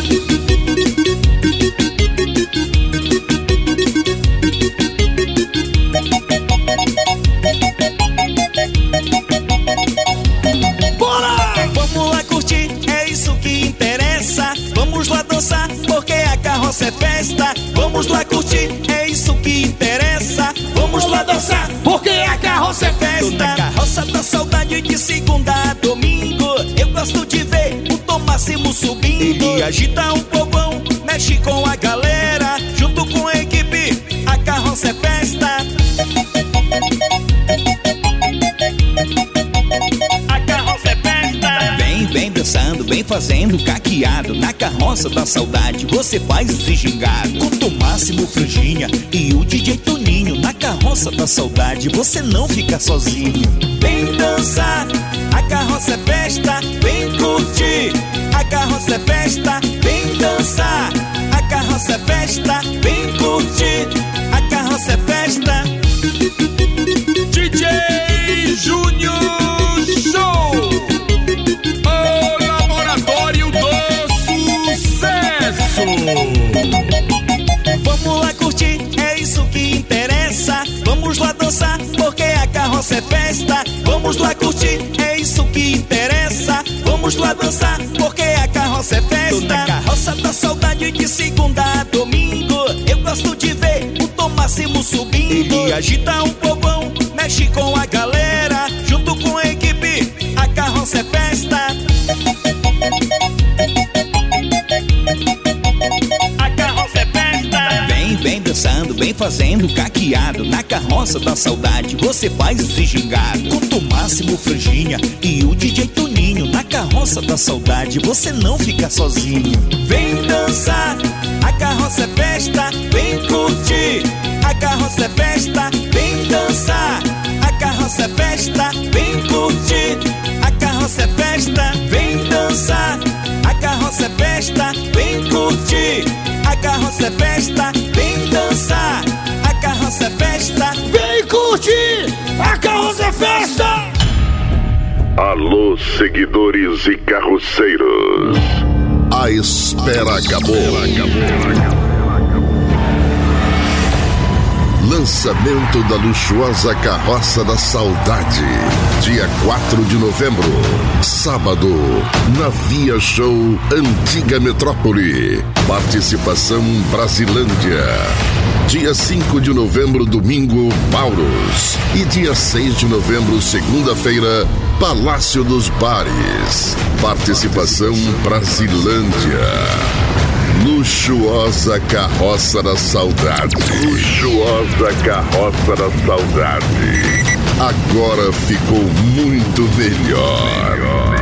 Bora! Vamos lá curtir, é isso que interessa. Vamos lá dançar, porque a carroça é festa. Vamos lá curtir, é isso que interessa. Vamos lá dançar, porque a carroça é festa. Toda carroça carroça da saudade de segunda a domingo. Eu gosto de ver o Tom Máximo subindo. Ele agita um povão, mexe com a galera. Junto com a equipe, a carroça é festa. A carroça é festa. Vem, vem dançando, vem fazendo caqueado. Na carroça da saudade você faz esse gingado. Com Tom Máximo, Franjinha e o D J Toninho. Na carroça da saudade você não fica sozinho. Vem dançar, a carroça é festa. Vem curtir, a carroça é festa. Vem dançar, a carroça é festa. Vem curtir, a carroça é festa. D J Júnior Show, o laboratório do sucesso. Vamos lá curtir, é isso que interessa. Vamos lá dançar, porque a carroça é festa. Vamos lá curtir, é isso que interessa. Vamos lá dançar, porque a carroça é festa. Tô na carroça da saudade de segunda a domingo. Eu gosto de ver o Tom Máximo subindo. Ele agita um povão, mexe com a galera. Junto com a equipe, a carroça é festa. A carroça é festa. Vem, vem dançando, vem fazendo caqueado. Na carroça da saudade você faz esse gingado. Com Tom Máximo, Franjinha e o D J Toninho. Na carroça da saudade você não fica sozinho. Vem dançar, a carroça é festa. Vem curtir, a carroça é festa. Vem dançar, a carroça é festa. Vem curtir, a carroça é festa. Vem dançar, a carroça é festa. Vem curtir, a carroça é festa. Vem dançar, a carroça é festa. Vem curtir, a carroça é festa. Alô, seguidores e carroceiros. A espera acabou. Lançamento da luxuosa Carroça da Saudade, dia quatro de novembro, sábado, na Via Show Antiga Metrópole. Participação Brasilândia. Dia cinco de novembro, domingo, Paulos. E dia seis de novembro, segunda-feira, Palácio dos Bares. Participação Brasilândia. Luxuosa Carroça da Saudade. Luxuosa Carroça da Saudade. Agora ficou muito melhor.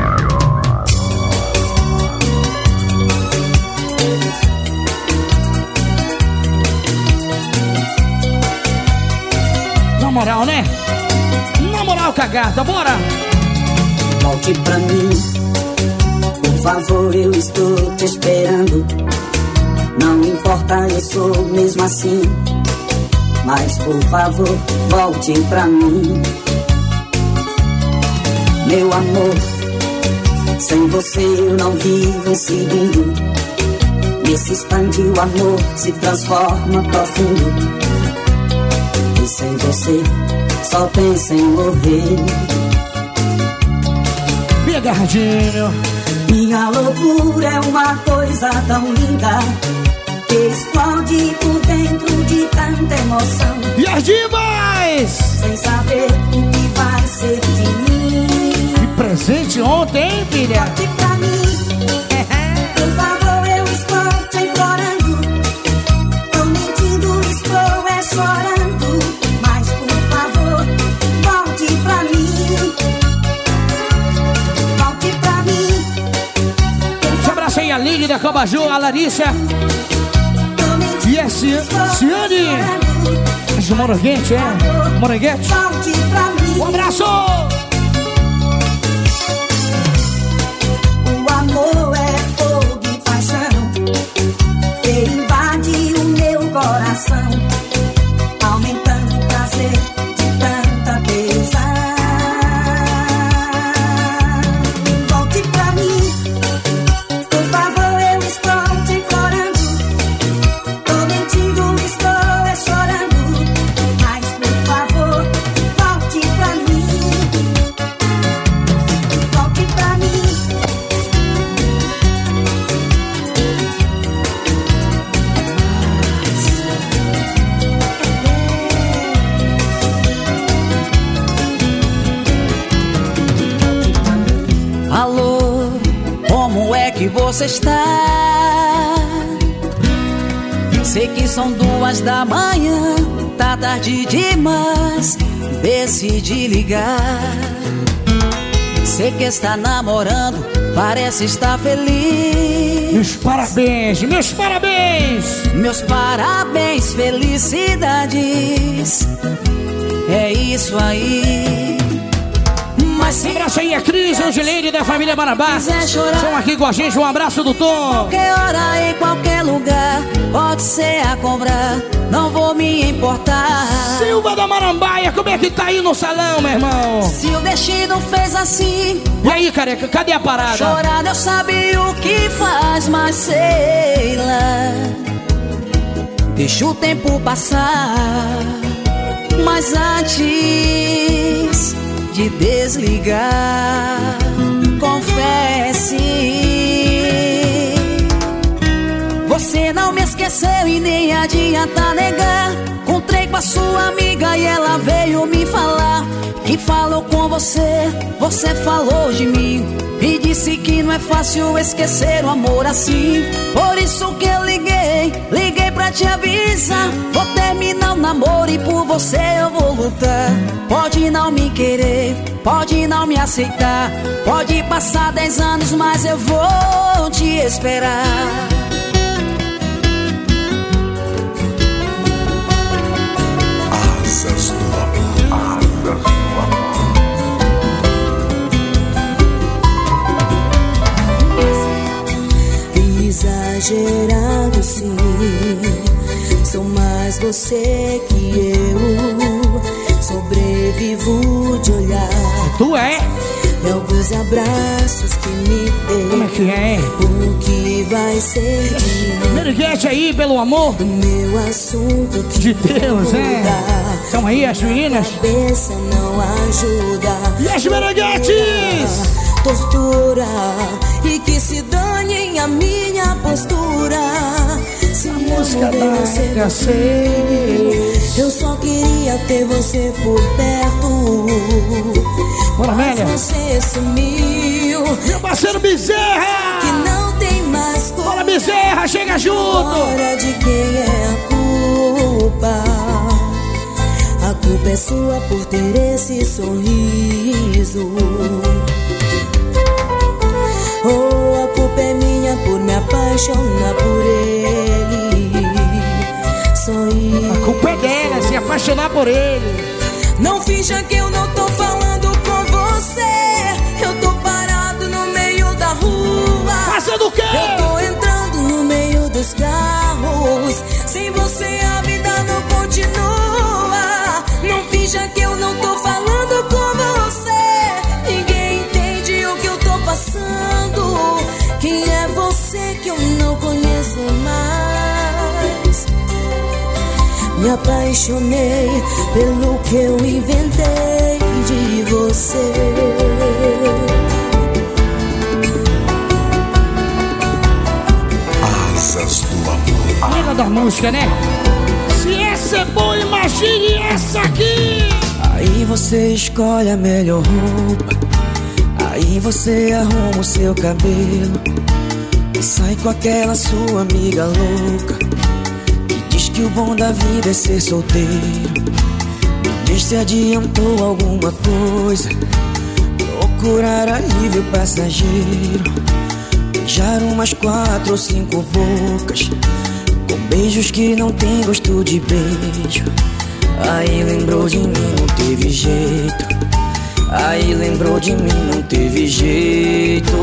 Na moral, né? Na moral, cagada, bora! Volte pra mim, por favor, eu estou te esperando. Não importa, eu sou mesmo assim. Mas por favor, volte pra mim. Meu amor, sem você eu não vivo um segundo. Nesse instante o amor se transforma profundo. E sem você só penso em morrer. Minha agarradinho. Minha loucura é uma coisa tão linda que explode por dentro de tanta emoção. E as divas! Sem saber o que vai ser de mim. Que presente ontem, hein, filha? Volte pra mim, por favor, eu estou te implorando. Tô mentindo, estou é chorando. Mas por favor, volte pra mim. Volte pra mim. Deixa eu abraçar aí a Lili da Cabaju, a Larissa. E a Ciane. Esse Moranguete, é? Moranguete? Um abraço! O amor é fogo e paixão que invade o meu coração, aumentando o prazer de tanta tesão. Volte pra mim, por favor, eu estou te implorando. Tô mentindo, estou é chorando. Mas por favor, volte pra mim. é que você está? Sei que são duas da manhã, tá tarde demais, decidi ligar. Sei que está namorando, parece estar feliz. Meus parabéns, meus parabéns. Meus parabéns, felicidades. É isso aí. Mas um abraço aí a Cris, Angileire da família Marabá. Estão aqui com a gente, um abraço do Tom. Qualquer hora, em qualquer lugar, pode ser a cobrar, não vou me importar. Silva da Marambaia, como é que tá aí no salão, meu irmão? Se o destino fez assim. E aí, careca, cadê a parada? Chorar, eu sabia o que faz, mas sei lá. Deixa o tempo passar. Mas antes de desligar, confesse, você não me esqueceu e nem adianta negar. Encontrei com a sua amiga e ela veio me falar que falou com você, você falou de mim e disse que não é fácil esquecer o amor assim. Por isso que eu liguei, liguei pra te avisar. Vou terminar o namoro e por você eu vou lutar. Pode não me querer, pode não me aceitar, pode passar dez anos, mas eu vou te esperar. Asas do amor, asas do amor. Exagerado sim, sou mais você que eu. Sobrevivo de olhar. Tu é? E alguns abraços que me dei. Como é que é? O que vai ser de mim? Meneghete aí, pelo amor do meu assunto que de Deus, é. São aí as meninas. Cabeça não ajuda. E as Meneghetes? Tortura e que se dane a minha postura. Se a música da sei, eu só queria ter você por perto. Bora, velha. Você sumiu. Meu parceiro Bezerra, que não tem mais cor. Bora, Bezerra, chega junto. Agora de quem é a culpa? A culpa é sua por ter esse sorriso. Oh, a culpa é minha por me apaixonar por ele. Só isso. A culpa é dela, se apaixonar por ele. Não finja que eu não tô falando com você. Eu tô parado no meio da rua. Fazendo o quê? Eu tô entrando no meio dos carros. Sem você a vida não continua. Não finja que eu não tô falando com você. Ninguém entende o que eu tô passando. Quem é você que eu não conheço mais? Me apaixonei pelo que eu inventei de você. Asas do amor. Lembra da música, né? Se essa é boa, imagine essa aqui. Aí você escolhe a melhor roupa, aí você arruma o seu cabelo e sai com aquela sua amiga louca que diz que o bom da vida é ser solteiro. Me diz se adiantou alguma coisa, procurar alívio passageiro, beijar umas quatro ou cinco bocas com beijos que não tem gosto de beijo. Aí lembrou de mim, não teve jeito. Aí lembrou de mim, não teve jeito.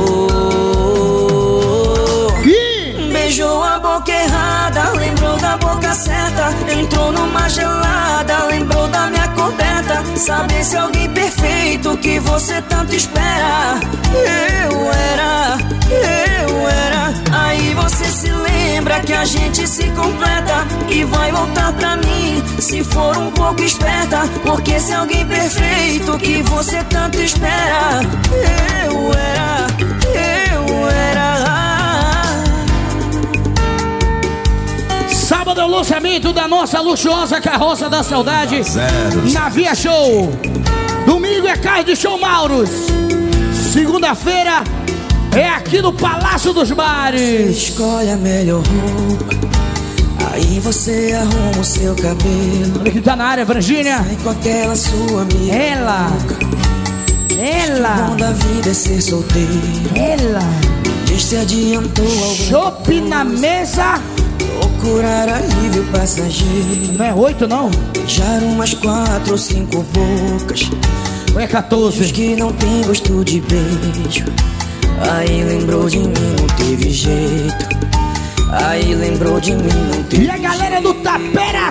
Beijou a boca errada, lembrou da boca certa. Entrou numa gelada, lembrou da minha coberta. Saber se alguém perfeito que você tanto espera. Eu era, eu era. Aí você se lembra que a gente se completa e vai voltar pra mim se for um pouco esperta. Porque se alguém perfeito que você tanto espera. Eu era, eu era. Sábado é o lançamento da nossa luxuosa carroça da saudade Zero. na Via Show. Domingo é Cais de Show Mauros. Segunda-feira, É aqui no Palácio dos Bares. Escolhe a melhor roupa, aí você arruma o seu cabelo. Olha que tá na área, Virgínia. Sai com aquela sua amiga. Ela. Ela. O bom da vida é ser solteiro. Ela. Diz se adiantou algum. Chope na mesa. Procurar alívio passageiro. Não é oito, não? Beijar umas quatro ou cinco bocas. Ou é quatorze? Diz que não tem gosto de beijo. Aí lembrou de mim, não teve jeito. Aí lembrou de mim, não teve jeito. E a galera do Tapera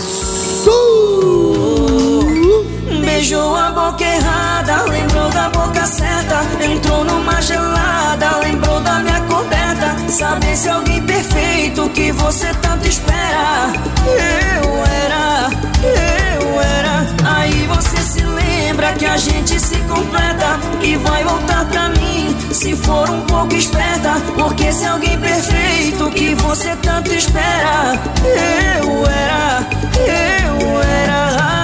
Sul. Beijou a boca errada, lembrou da boca certa. Entrou numa gelada, lembrou da minha coberta. Saber se alguém perfeito que você tanto espera. Eu era, eu era. Aí você se lembra que a gente se completa e vai voltar pra mim se for um pouco esperta. Porque se alguém perfeito que você tanto espera. Eu era, eu era.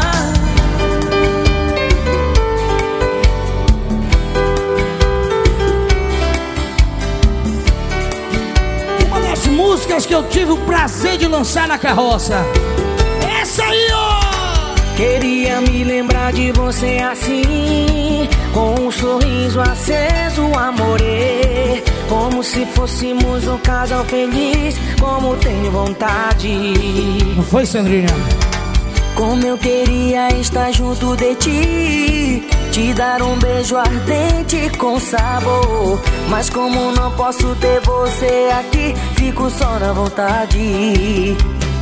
Músicas que eu tive o prazer de lançar na carroça. Essa aí, ó! Queria me lembrar de você assim, com um sorriso aceso, amore. Como se fôssemos um casal feliz, como tenho vontade. Não foi, Sandrinha? Como eu queria estar junto de ti, te dar um beijo ardente com sabor. Mas como não posso ter você aqui, fico só na vontade.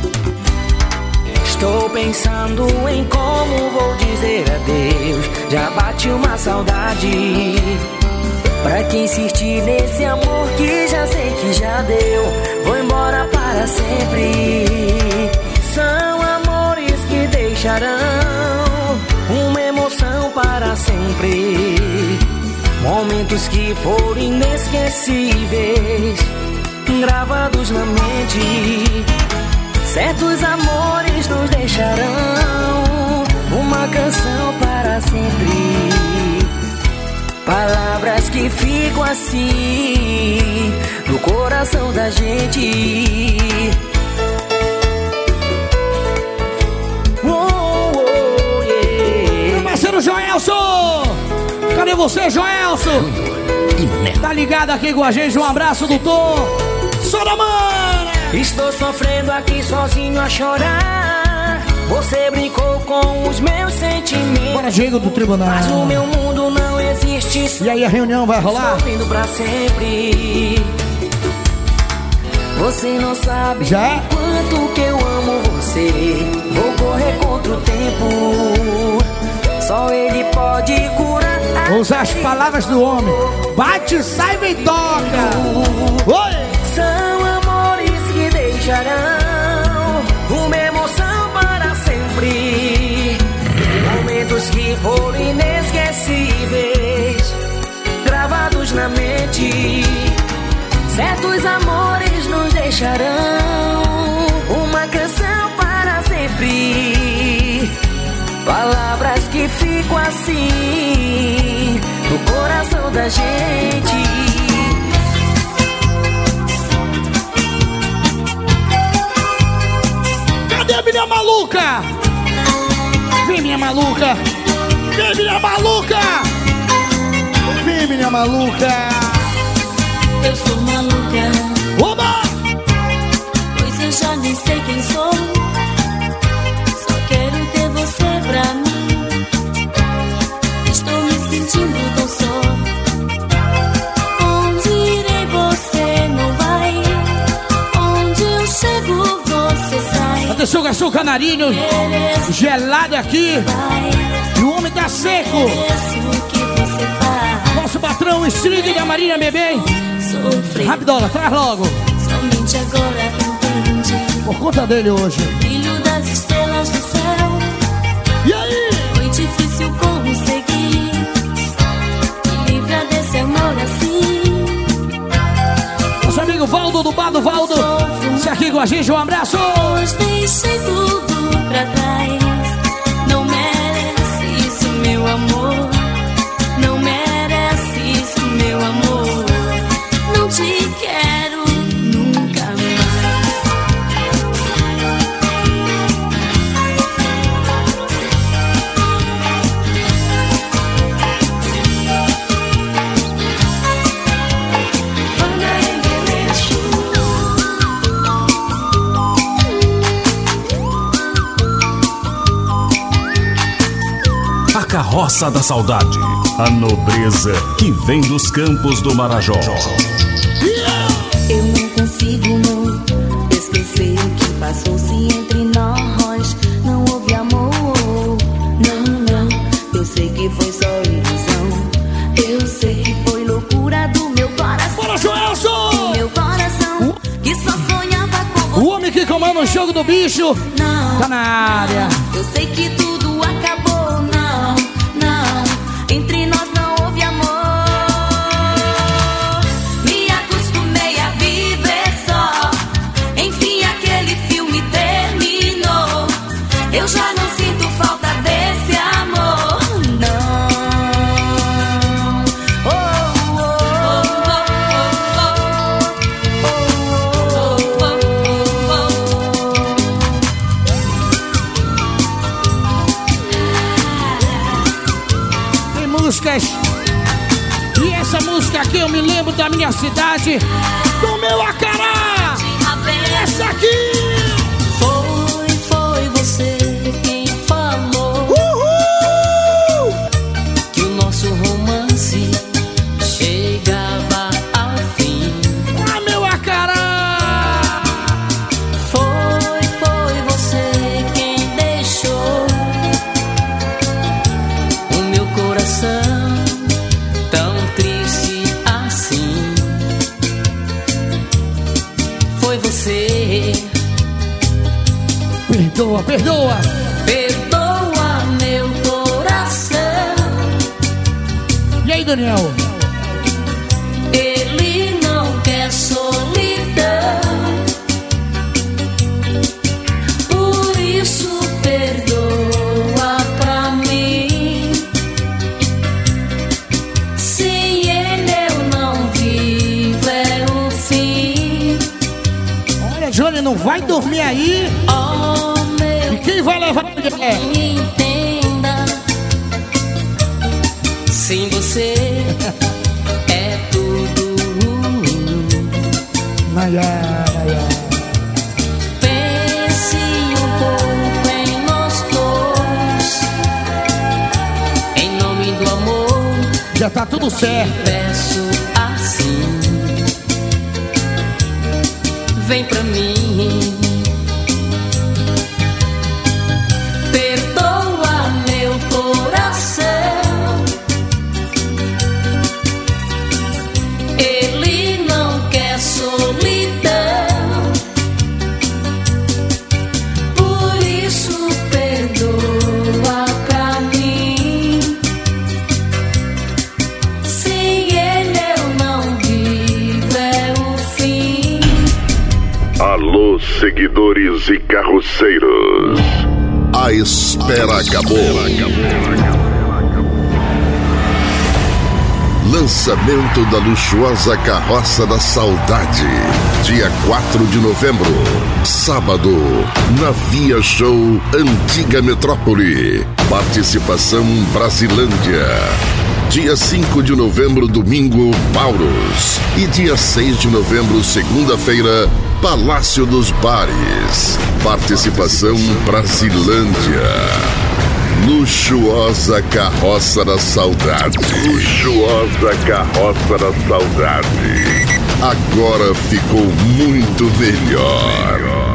Estou pensando em como vou dizer adeus. Já bate uma saudade. Pra que insistir nesse amor que já sei que já deu? Vou embora para sempre. São amores que deixarão uma emoção para sempre. Momentos que foram inesquecíveis, gravados na mente. Certos amores nos deixarão uma canção para sempre. Palavras que ficam assim no coração da gente. Parceiro Joelson! Cadê você, Joelson? Tá ligado aqui com a gente? Um abraço do Tom Soramana! Estou sofrendo aqui sozinho a chorar. Você brincou com os meus sentimentos. Bora, Diego do tribunal. Mas o meu mundo não existe. E aí, a reunião vai rolar? Sofrendo pra sempre. Você não sabe Já? quanto que eu amo você. Vou correr contra o tempo. Só ele pode curar. Vou usar as palavras do homem. Bate, sai, vem, toca. Oi! São amores que deixarão uma emoção para sempre. Momentos que foram inesquecíveis, gravados na mente. Certos amores nos deixarão uma canção para sempre. Palavras que ficam assim no coração da gente. Cadê a minha maluca? Vem, minha maluca! Vem, minha maluca! Vem, minha maluca! Eu sou maluca. Oba! Pois eu já nem sei quem sou. Só quero ter você pra mim. Estou me sentindo tão só. Onde irei você não vai. Onde eu chego você sai. Atenção, garçom canarinho. Gelado aqui. E o homem tá seco. Nosso patrão, String da Marinha Bebê. Rapidola, traz logo. Somente agora entendi. Por conta dele hoje. Brilho das estrelas do céu. E aí? Foi difícil conseguir me livrar desse amor assim. Nosso amigo Valdo do Bar do Valdo. Se aqui com a gente, um abraço. Hoje deixei tudo pra trás. Não merece isso, meu amor. Não merece isso, meu amor. Carroça da Saudade. A nobreza que vem dos campos do Marajó. Eu não consigo não esquecer o que passou-se entre nós. Não houve amor, não, não. Eu sei que foi só ilusão. Eu sei que foi loucura do meu coração. Bora, Joelson! Do meu coração, que só sonhava com você. O homem que comanda o jogo do bicho não, tá na área. Eu sei que tudo acabou, não, não. Entre nós não houve amor. Me acostumei a viver só. Enfim, aquele filme terminou. Eu já não sinto falta desse amor, não. Oh, oh, oh, oh, oh, oh. Tem músicas. E essa música aqui eu me lembro da minha cidade, do meu Acará. Essa aqui. Foi, foi você quem falou. Uhul! Que o nosso romance chegava ao fim. Ah, meu Acará! Foi, foi você quem deixou o meu coração tão triste assim. Foi você. Perdoa, perdoa. Perdoa meu coração. E aí, Daniel? Ele não quer solidão. Por isso perdoa pra mim. Sem ele eu não vivo, é o fim. Olha, Johnny, não vai dormir aí. Oh, meu, E quem vai levar a mulher? me entenda. Sem você é tudo. Nayá, Nayá. Pense um pouco em nós dois. Em nome do amor, Já tá tudo certo. peço assim. Vem pra mim. Perdoa meu coração. Ele não quer solidão. Por isso perdoa pra mim. Sem ele eu não vivo, é o fim. Alô, seguidores e carroceiros. A espera acabou. Lançamento da luxuosa Carroça da Saudade. Dia quatro de novembro. Sábado. Na Via Show Antiga Metrópole. Participação Brasilândia. Dia cinco de novembro, domingo, Paulos. E dia seis de novembro, segunda-feira, Palácio dos Bares. Participação Brasilândia. Luxuosa Carroça da Saudade. Luxuosa Carroça da Saudade. Agora ficou muito melhor.